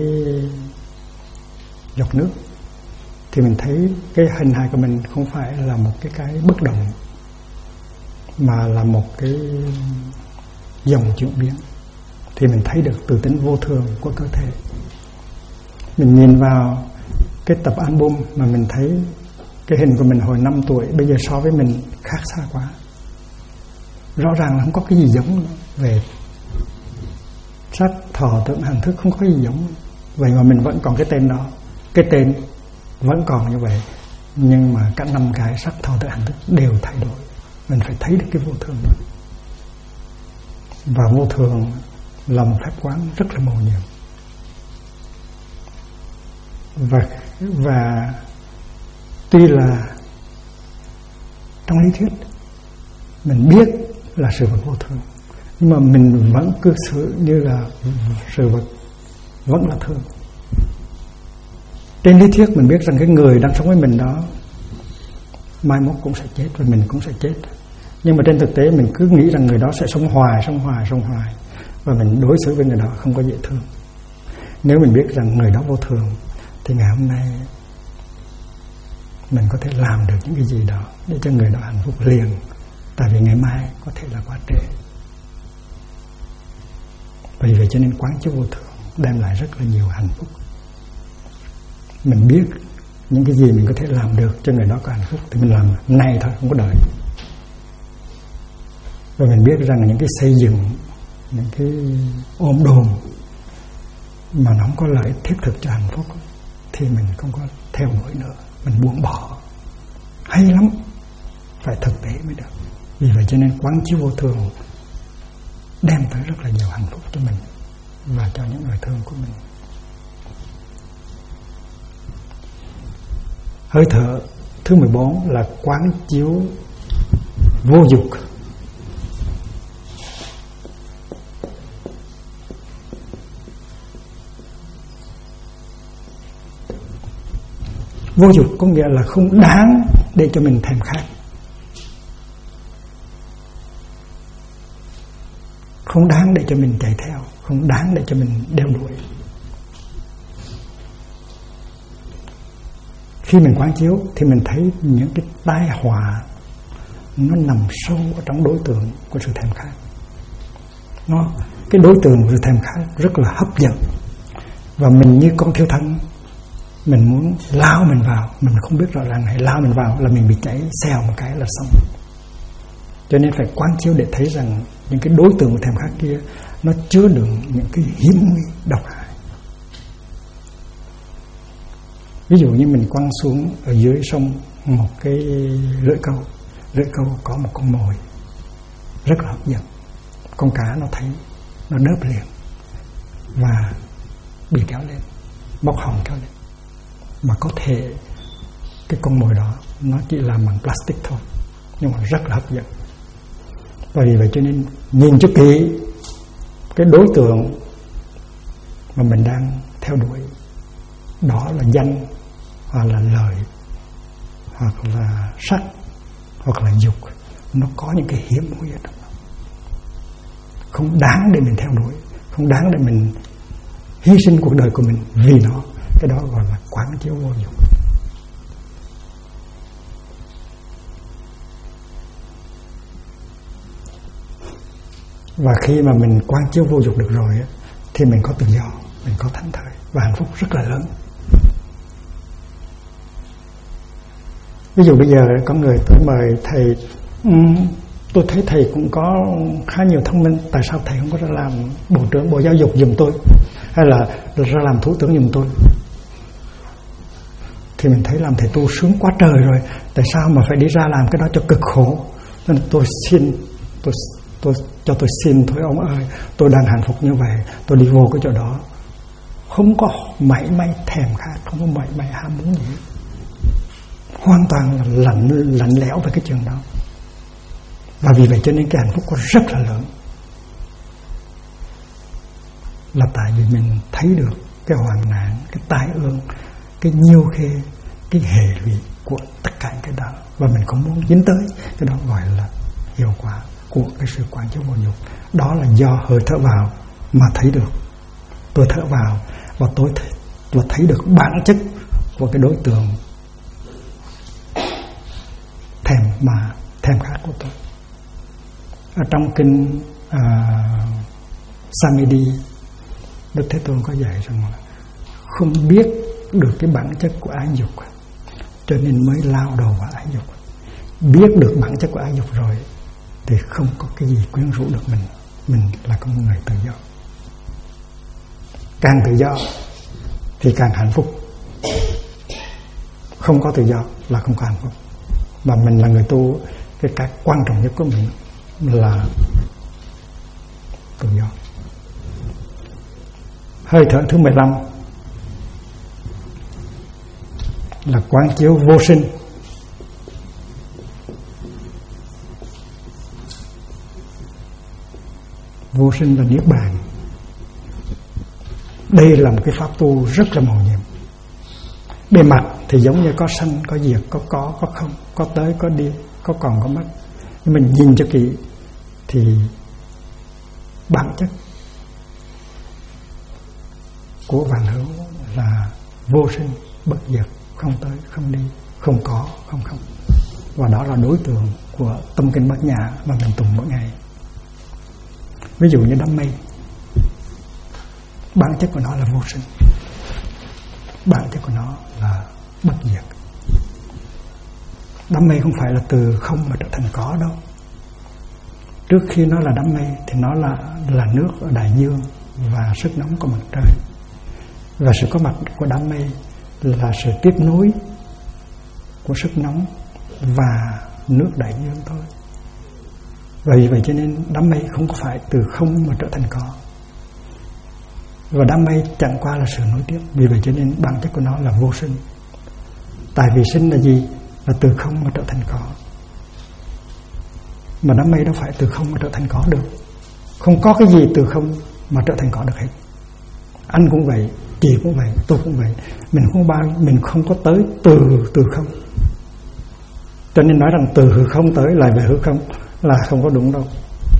giọt nước, thì mình thấy cái hình hài của mình không phải là một cái bất động, mà là một cái dòng chuyển biến. Thì mình thấy được từ tính vô thường của cơ thể. Mình nhìn vào cái tập album mà mình thấy cái hình của mình hồi 5 tuổi bây giờ so với mình khác xa quá. Rõ ràng là không có cái gì giống nữa. Về sắc, thọ, tưởng, hành, thức không có cái gì giống. Vậy mà mình vẫn còn cái tên đó. Cái tên vẫn còn như vậy, nhưng mà cả 5 cái sắc, thọ, tưởng, hành, thức đều thay đổi. Mình phải thấy được cái vô thường đó. Và vô thường là một phép quán rất là mầu nhiệm. Và tuy là trong lý thuyết mình biết là sự vật vô thường, nhưng mà mình vẫn cư xử như là sự vật vẫn là thường. Trên lý thuyết mình biết rằng cái người đang sống với mình đó mai mốt cũng sẽ chết, và mình cũng sẽ chết. Nhưng mà trên thực tế mình cứ nghĩ rằng người đó sẽ sống hoài, và mình đối xử với người đó không có dễ thương. Nếu mình biết rằng người đó vô thường thì ngày hôm nay mình có thể làm được những cái gì đó để cho người đó hạnh phúc liền, tại vì ngày mai có thể là quá trễ. Vì vậy cho nên quán chiếu vô thường đem lại rất là nhiều hạnh phúc. Mình biết những cái gì mình có thể làm được cho người đó có hạnh phúc thì mình làm nay thôi, không có đợi. Và mình biết rằng những cái xây dựng, những cái ôm đồm mà nó không có lợi thiết thực cho hạnh phúc thì mình không có theo đuổi nữa, mình buông bỏ. Hay lắm, phải thực tế mới được. Vì vậy cho nên quán chiếu vô thường đem tới rất là nhiều hạnh phúc cho mình và cho những người thương của mình. Hơi thở thứ 14 là quán chiếu vô dục. Vô dục có nghĩa là không đáng để cho mình thèm khát, không đáng để cho mình chạy theo, không đáng để cho mình đeo đuổi. Khi mình quán chiếu thì mình thấy những cái tai họa nó nằm sâu ở trong đối tượng của sự thèm khát. Cái đối tượng của sự thèm khát rất là hấp dẫn, và mình như con thiêu thân, mình muốn lao mình vào, mình không biết rõ ràng này, lao mình vào là mình bị cháy xèo một cái là xong. Cho nên phải quán chiếu để thấy rằng những cái đối tượng của thèm khát kia nó chứa đựng những cái hiểm nguy độc hại. Ví dụ như mình quăng xuống ở dưới sông một cái lưỡi câu có một con mồi rất là hấp dẫn. Con cá nó thấy, nó đớp liền và bị kéo lên, bóc họng kéo lên. Mà có thể cái con mồi đó nó chỉ làm bằng plastic thôi, nhưng mà rất là hấp dẫn. Và vì vậy cho nên nhìn cho kỹ cái đối tượng mà mình đang theo đuổi, đó là danh, hoặc là lời, hoặc là sắc, hoặc là dục, nó có những cái hiểm nguy ở trong đó, không đáng để mình theo đuổi, không đáng để mình hy sinh cuộc đời của mình vì nó. Cái đó gọi là quán chiếu vô dục. Và khi mà mình quán chiếu vô dục được rồi thì mình có tự do, mình có thảnh thơi và hạnh phúc rất là lớn. Ví dụ bây giờ có người tới mời thầy, tôi thấy thầy cũng có khá nhiều thông minh, tại sao thầy không có ra làm bộ trưởng Bộ Giáo dục giùm tôi, hay là ra làm thủ tướng giùm tôi? Thì mình thấy làm thầy tu sướng quá trời rồi, tại sao mà phải đi ra làm cái đó cho cực khổ? Nên tôi xin thôi ông ơi, tôi đang hạnh phúc như vậy, tôi đi vô cái chỗ đó không có mảy may thèm khát, không có mảy may ham muốn gì, hoàn toàn là lạnh lẽo về cái chuyện đó. Và vì vậy cho nên cái hạnh phúc có rất là lớn, là tại vì mình thấy được cái hoạn nạn, cái tai ương, cái nhiêu khê, cái hệ lụy của tất cả cái đó, và mình không muốn dính tới. Cái đó gọi là hiệu quả của cái sự quán chiếu vô dục. Đó là do hơi thở vào mà thấy được. Tôi thở vào và tôi thấy được bản chất của cái đối tượng thèm khát của tôi. Ở trong kinh Samedi, Đức Thế Tôn có dạy rằng là không biết được cái bản chất của ái dục, cho nên mới lao đầu vào ái dục. Biết được bản chất của ái dục rồi thì không có cái gì quyến rũ được mình. Mình là con người tự do. Càng tự do thì càng hạnh phúc. Không có tự do là không có hạnh phúc. Và mình là người tu, cái quan trọng nhất của mình là tự do. Hơi thở thứ 15 là quán chiếu vô sinh. Vô sinh là niết bàn. Đây là một cái pháp tu rất là mầu nhiệm. Bề mặt thì giống như có sanh, có diệt, có không, có tới, có đi, có còn, có mất. Nhưng mình nhìn cho kỹ thì bản chất của vạn hữu là vô sinh bất diệt, không tới không đi, không có không không. Và đó là đối tượng của tâm kinh Bát Nhã mà mình tụng mỗi ngày. Ví dụ như đám mây, bản chất của nó là vô sinh, bản chất của nó là bất diệt. Đám mây không phải là từ không mà trở thành có đâu. Trước khi nó là đám mây thì nó là nước ở đại dương và sức nóng của mặt trời. Và sự có mặt của đám mây là sự tiếp nối của sức nóng và nước đại dương thôi. Vì vậy cho nên đám mây không có phải từ không mà trở thành có. Và đám mây chẳng qua là sự nối tiếp. Vì vậy cho nên bản chất của nó là vô sinh. Tại vì sinh là gì? Là từ không mà trở thành có. Mà đám mây đâu phải từ không mà trở thành có được. Không có cái gì từ không mà trở thành có được hết. Anh cũng vậy, chị cũng vậy, tôi cũng vậy. Mình không có tới từ không. Cho nên nói rằng từ hư không tới lại về hư không là không có đúng đâu.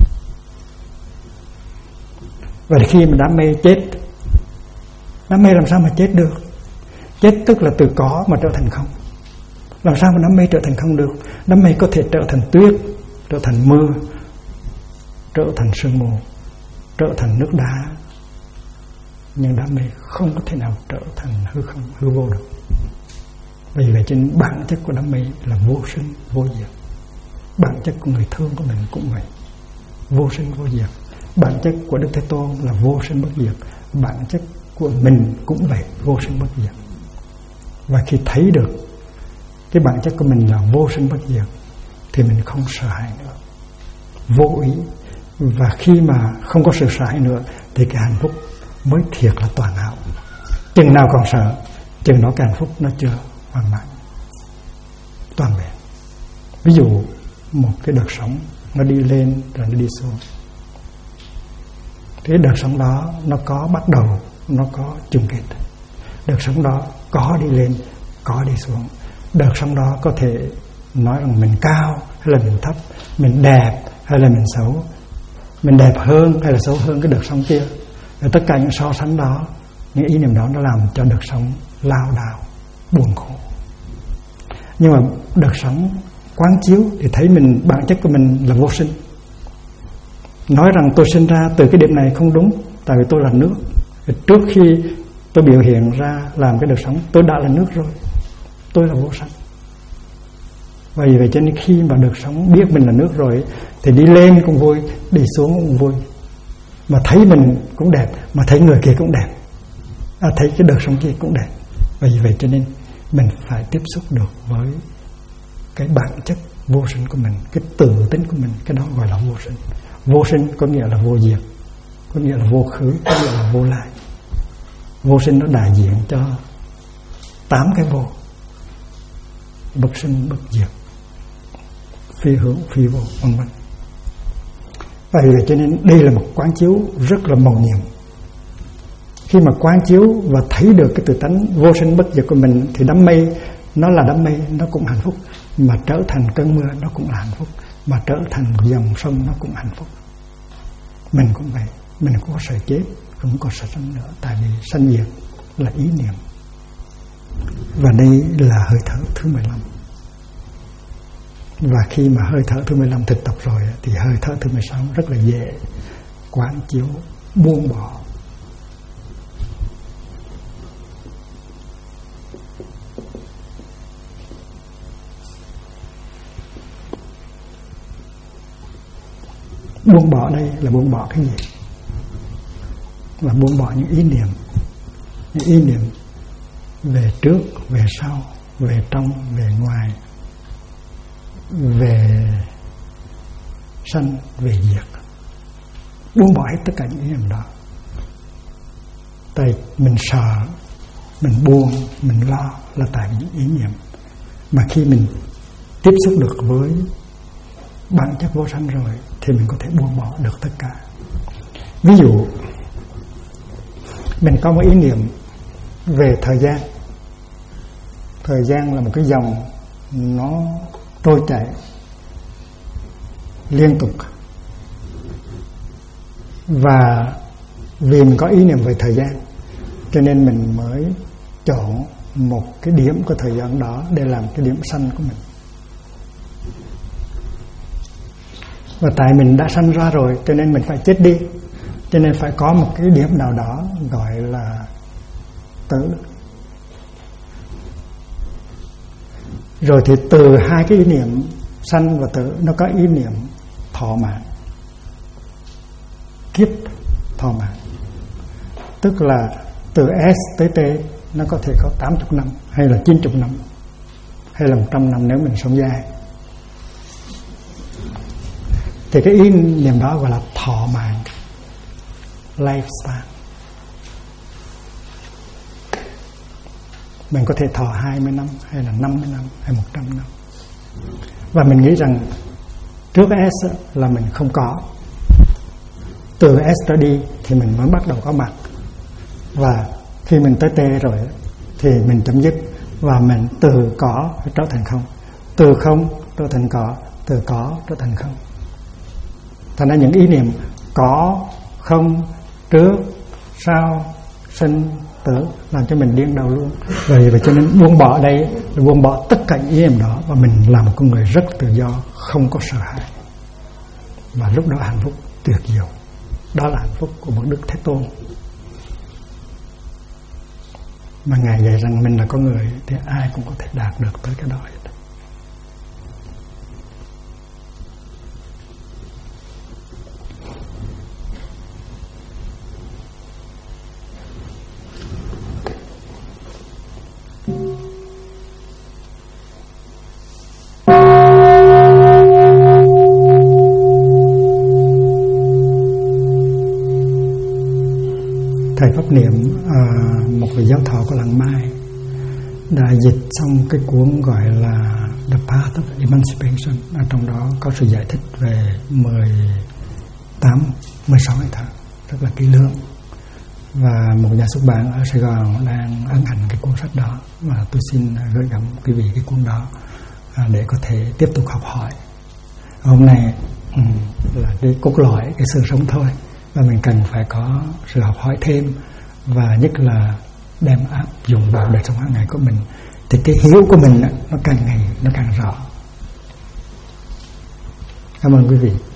Và khi mà đám mây chết, đám mây làm sao mà chết được? Chết tức là từ có mà trở thành không. Làm sao mà đám mây trở thành không được? Đám mây có thể trở thành tuyết, trở thành mưa, trở thành sương mù, trở thành nước đá. Nhưng đám mây không có thể nào trở thành hư không, hư vô được. Vì vậy trên bản chất của đám mây là vô sinh, vô diệt. Bản chất của người thương của mình cũng vậy, vô sinh, vô diệt. Bản chất của Đức Thế Tôn là vô sinh bất diệt. Bản chất của mình cũng vậy, vô sinh bất diệt. Và khi thấy được cái bản chất của mình là vô sinh bất diệt thì mình không sợ hãi nữa, vô ý. Và khi mà không có sự sợ hãi nữa thì cái hạnh phúc mới thiệt là toàn hảo. Chừng nào còn sợ, chừng đó cái hạnh phúc nó chưa hoàn mãn, toàn vẹn. Ví dụ một cái đợt sóng nó đi lên rồi nó đi xuống. Cái đợt sóng đó nó có bắt đầu, nó có chung kết. Đợt sóng đó có đi lên, có đi xuống. Đợt sóng đó có thể nói rằng mình cao hay là mình thấp, mình đẹp hay là mình xấu, mình đẹp hơn hay là xấu hơn cái đợt sóng kia. Và tất cả những so sánh đó, những ý niệm đó nó làm cho đợt sóng lao đao, buồn khổ. Nhưng mà đợt sóng quán chiếu thì thấy mình, bản chất của mình là vô sinh. Nói rằng tôi sinh ra từ cái điểm này không đúng, tại vì tôi là nước. Trước khi tôi biểu hiện ra làm cái đợt sóng, tôi đã là nước rồi, tôi là vô sanh. Vì vậy cho nên khi mà đợt sóng biết mình là nước rồi thì đi lên cũng vui, đi xuống cũng vui. Mà thấy mình cũng đẹp, mà thấy người kia cũng đẹp, thấy cái đợt sóng kia cũng đẹp. Vì vậy cho nên mình phải tiếp xúc được với cái bản chất vô sinh của mình, cái tự tính của mình. Cái đó gọi là vô sinh. Vô sinh có nghĩa là vô diệt, có nghĩa là vô khứ, có nghĩa là vô lại. Vô sinh nó đại diện cho 8 cái vô: bất sinh, bất diệt, phi hữu, phi vô, vân vân. Vì vậy cho nên đây là một quán chiếu rất là mầu nhiệm. Khi mà quán chiếu và thấy được cái tự tánh vô sinh bất diệt của mình thì đám mây nó là đám mây, nó cũng hạnh phúc. Mà trở thành cơn mưa nó cũng là hạnh phúc. Mà trở thành dòng sông nó cũng hạnh phúc. Mình cũng vậy, mình không có sợ chết, không có sợ sanh nữa. Tại vì sanh diệt là ý niệm. Và đây là hơi thở thứ 15. Và khi mà hơi thở thứ 15 thực tập rồi thì hơi thở thứ 16 rất là dễ quán chiếu, buông bỏ. Buông bỏ đây là buông bỏ cái gì? Là buông bỏ những ý niệm. Những ý niệm về trước, về sau, về trong, về ngoài, về sanh, về diệt. Buông bỏ hết tất cả những ý niệm đó. Tại mình sợ, mình buồn, mình lo là tại những ý niệm. Mà khi mình tiếp xúc được với bản chất vô sanh rồi thì mình có thể buông bỏ được tất cả. Ví dụ mình có một ý niệm về thời gian. Thời gian là một cái dòng nó trôi chảy. liên tục. Và vì mình có ý niệm về thời gian, cho nên mình mới chọn một cái điểm của thời gian đó để làm cái điểm sanh của mình. Và tại mình đã sanh ra rồi, cho nên mình phải chết đi, cho nên phải có một cái điểm nào đó gọi là tử. Rồi thì từ hai cái ý niệm sanh và tử, nó có ý niệm thọ mạng, kiếp thọ mạng. Tức là từ S tới T nó có thể có 80 năm, hay là 90 năm, hay là 100 năm nếu mình sống dài. Thì cái ý niệm đó gọi là thọ mạng, lifespan. Mình có thể thọ 20 năm, hay là 50 năm, hay 100 năm. Và mình nghĩ rằng trước S là mình không có, từ S trở đi thì mình mới bắt đầu có mặt. Và khi mình tới T rồi thì mình chấm dứt, và mình từ có trở thành không, từ không trở thành có, từ có trở thành không. Thành ra những ý niệm có, không, trước, sau, sinh, tử làm cho mình điên đầu luôn. Vậy cho nên buông bỏ đây là buông bỏ tất cả những ý niệm đó, và mình là một con người rất tự do, không có sợ hãi. Và lúc đó hạnh phúc tuyệt diệu. Đó là hạnh phúc của một Đức Thế Tôn. Mà Ngài dạy rằng mình là con người thì ai cũng có thể đạt được tới cái đó. Thầy Pháp Niệm, một vị giáo thọ của làng Mai, đã dịch xong cái cuốn gọi là The Path of Emancipation. Ở trong đó có sự giải thích về 16 ngày tháng rất là kỹ lưỡng. Và một nhà xuất bản ở Sài Gòn đang ấn hành cái cuốn sách đó, và tôi xin gửi gắm quý vị cái cuốn đó để có thể tiếp tục học hỏi. Hôm nay là cái cốt lõi, cái sự sống thôi, và mình cần phải có sự học hỏi thêm, và nhất là đem áp dụng vào đời sống hàng ngày của mình, thì cái hiểu của mình nó càng ngày nó càng rõ. Cảm ơn quý vị.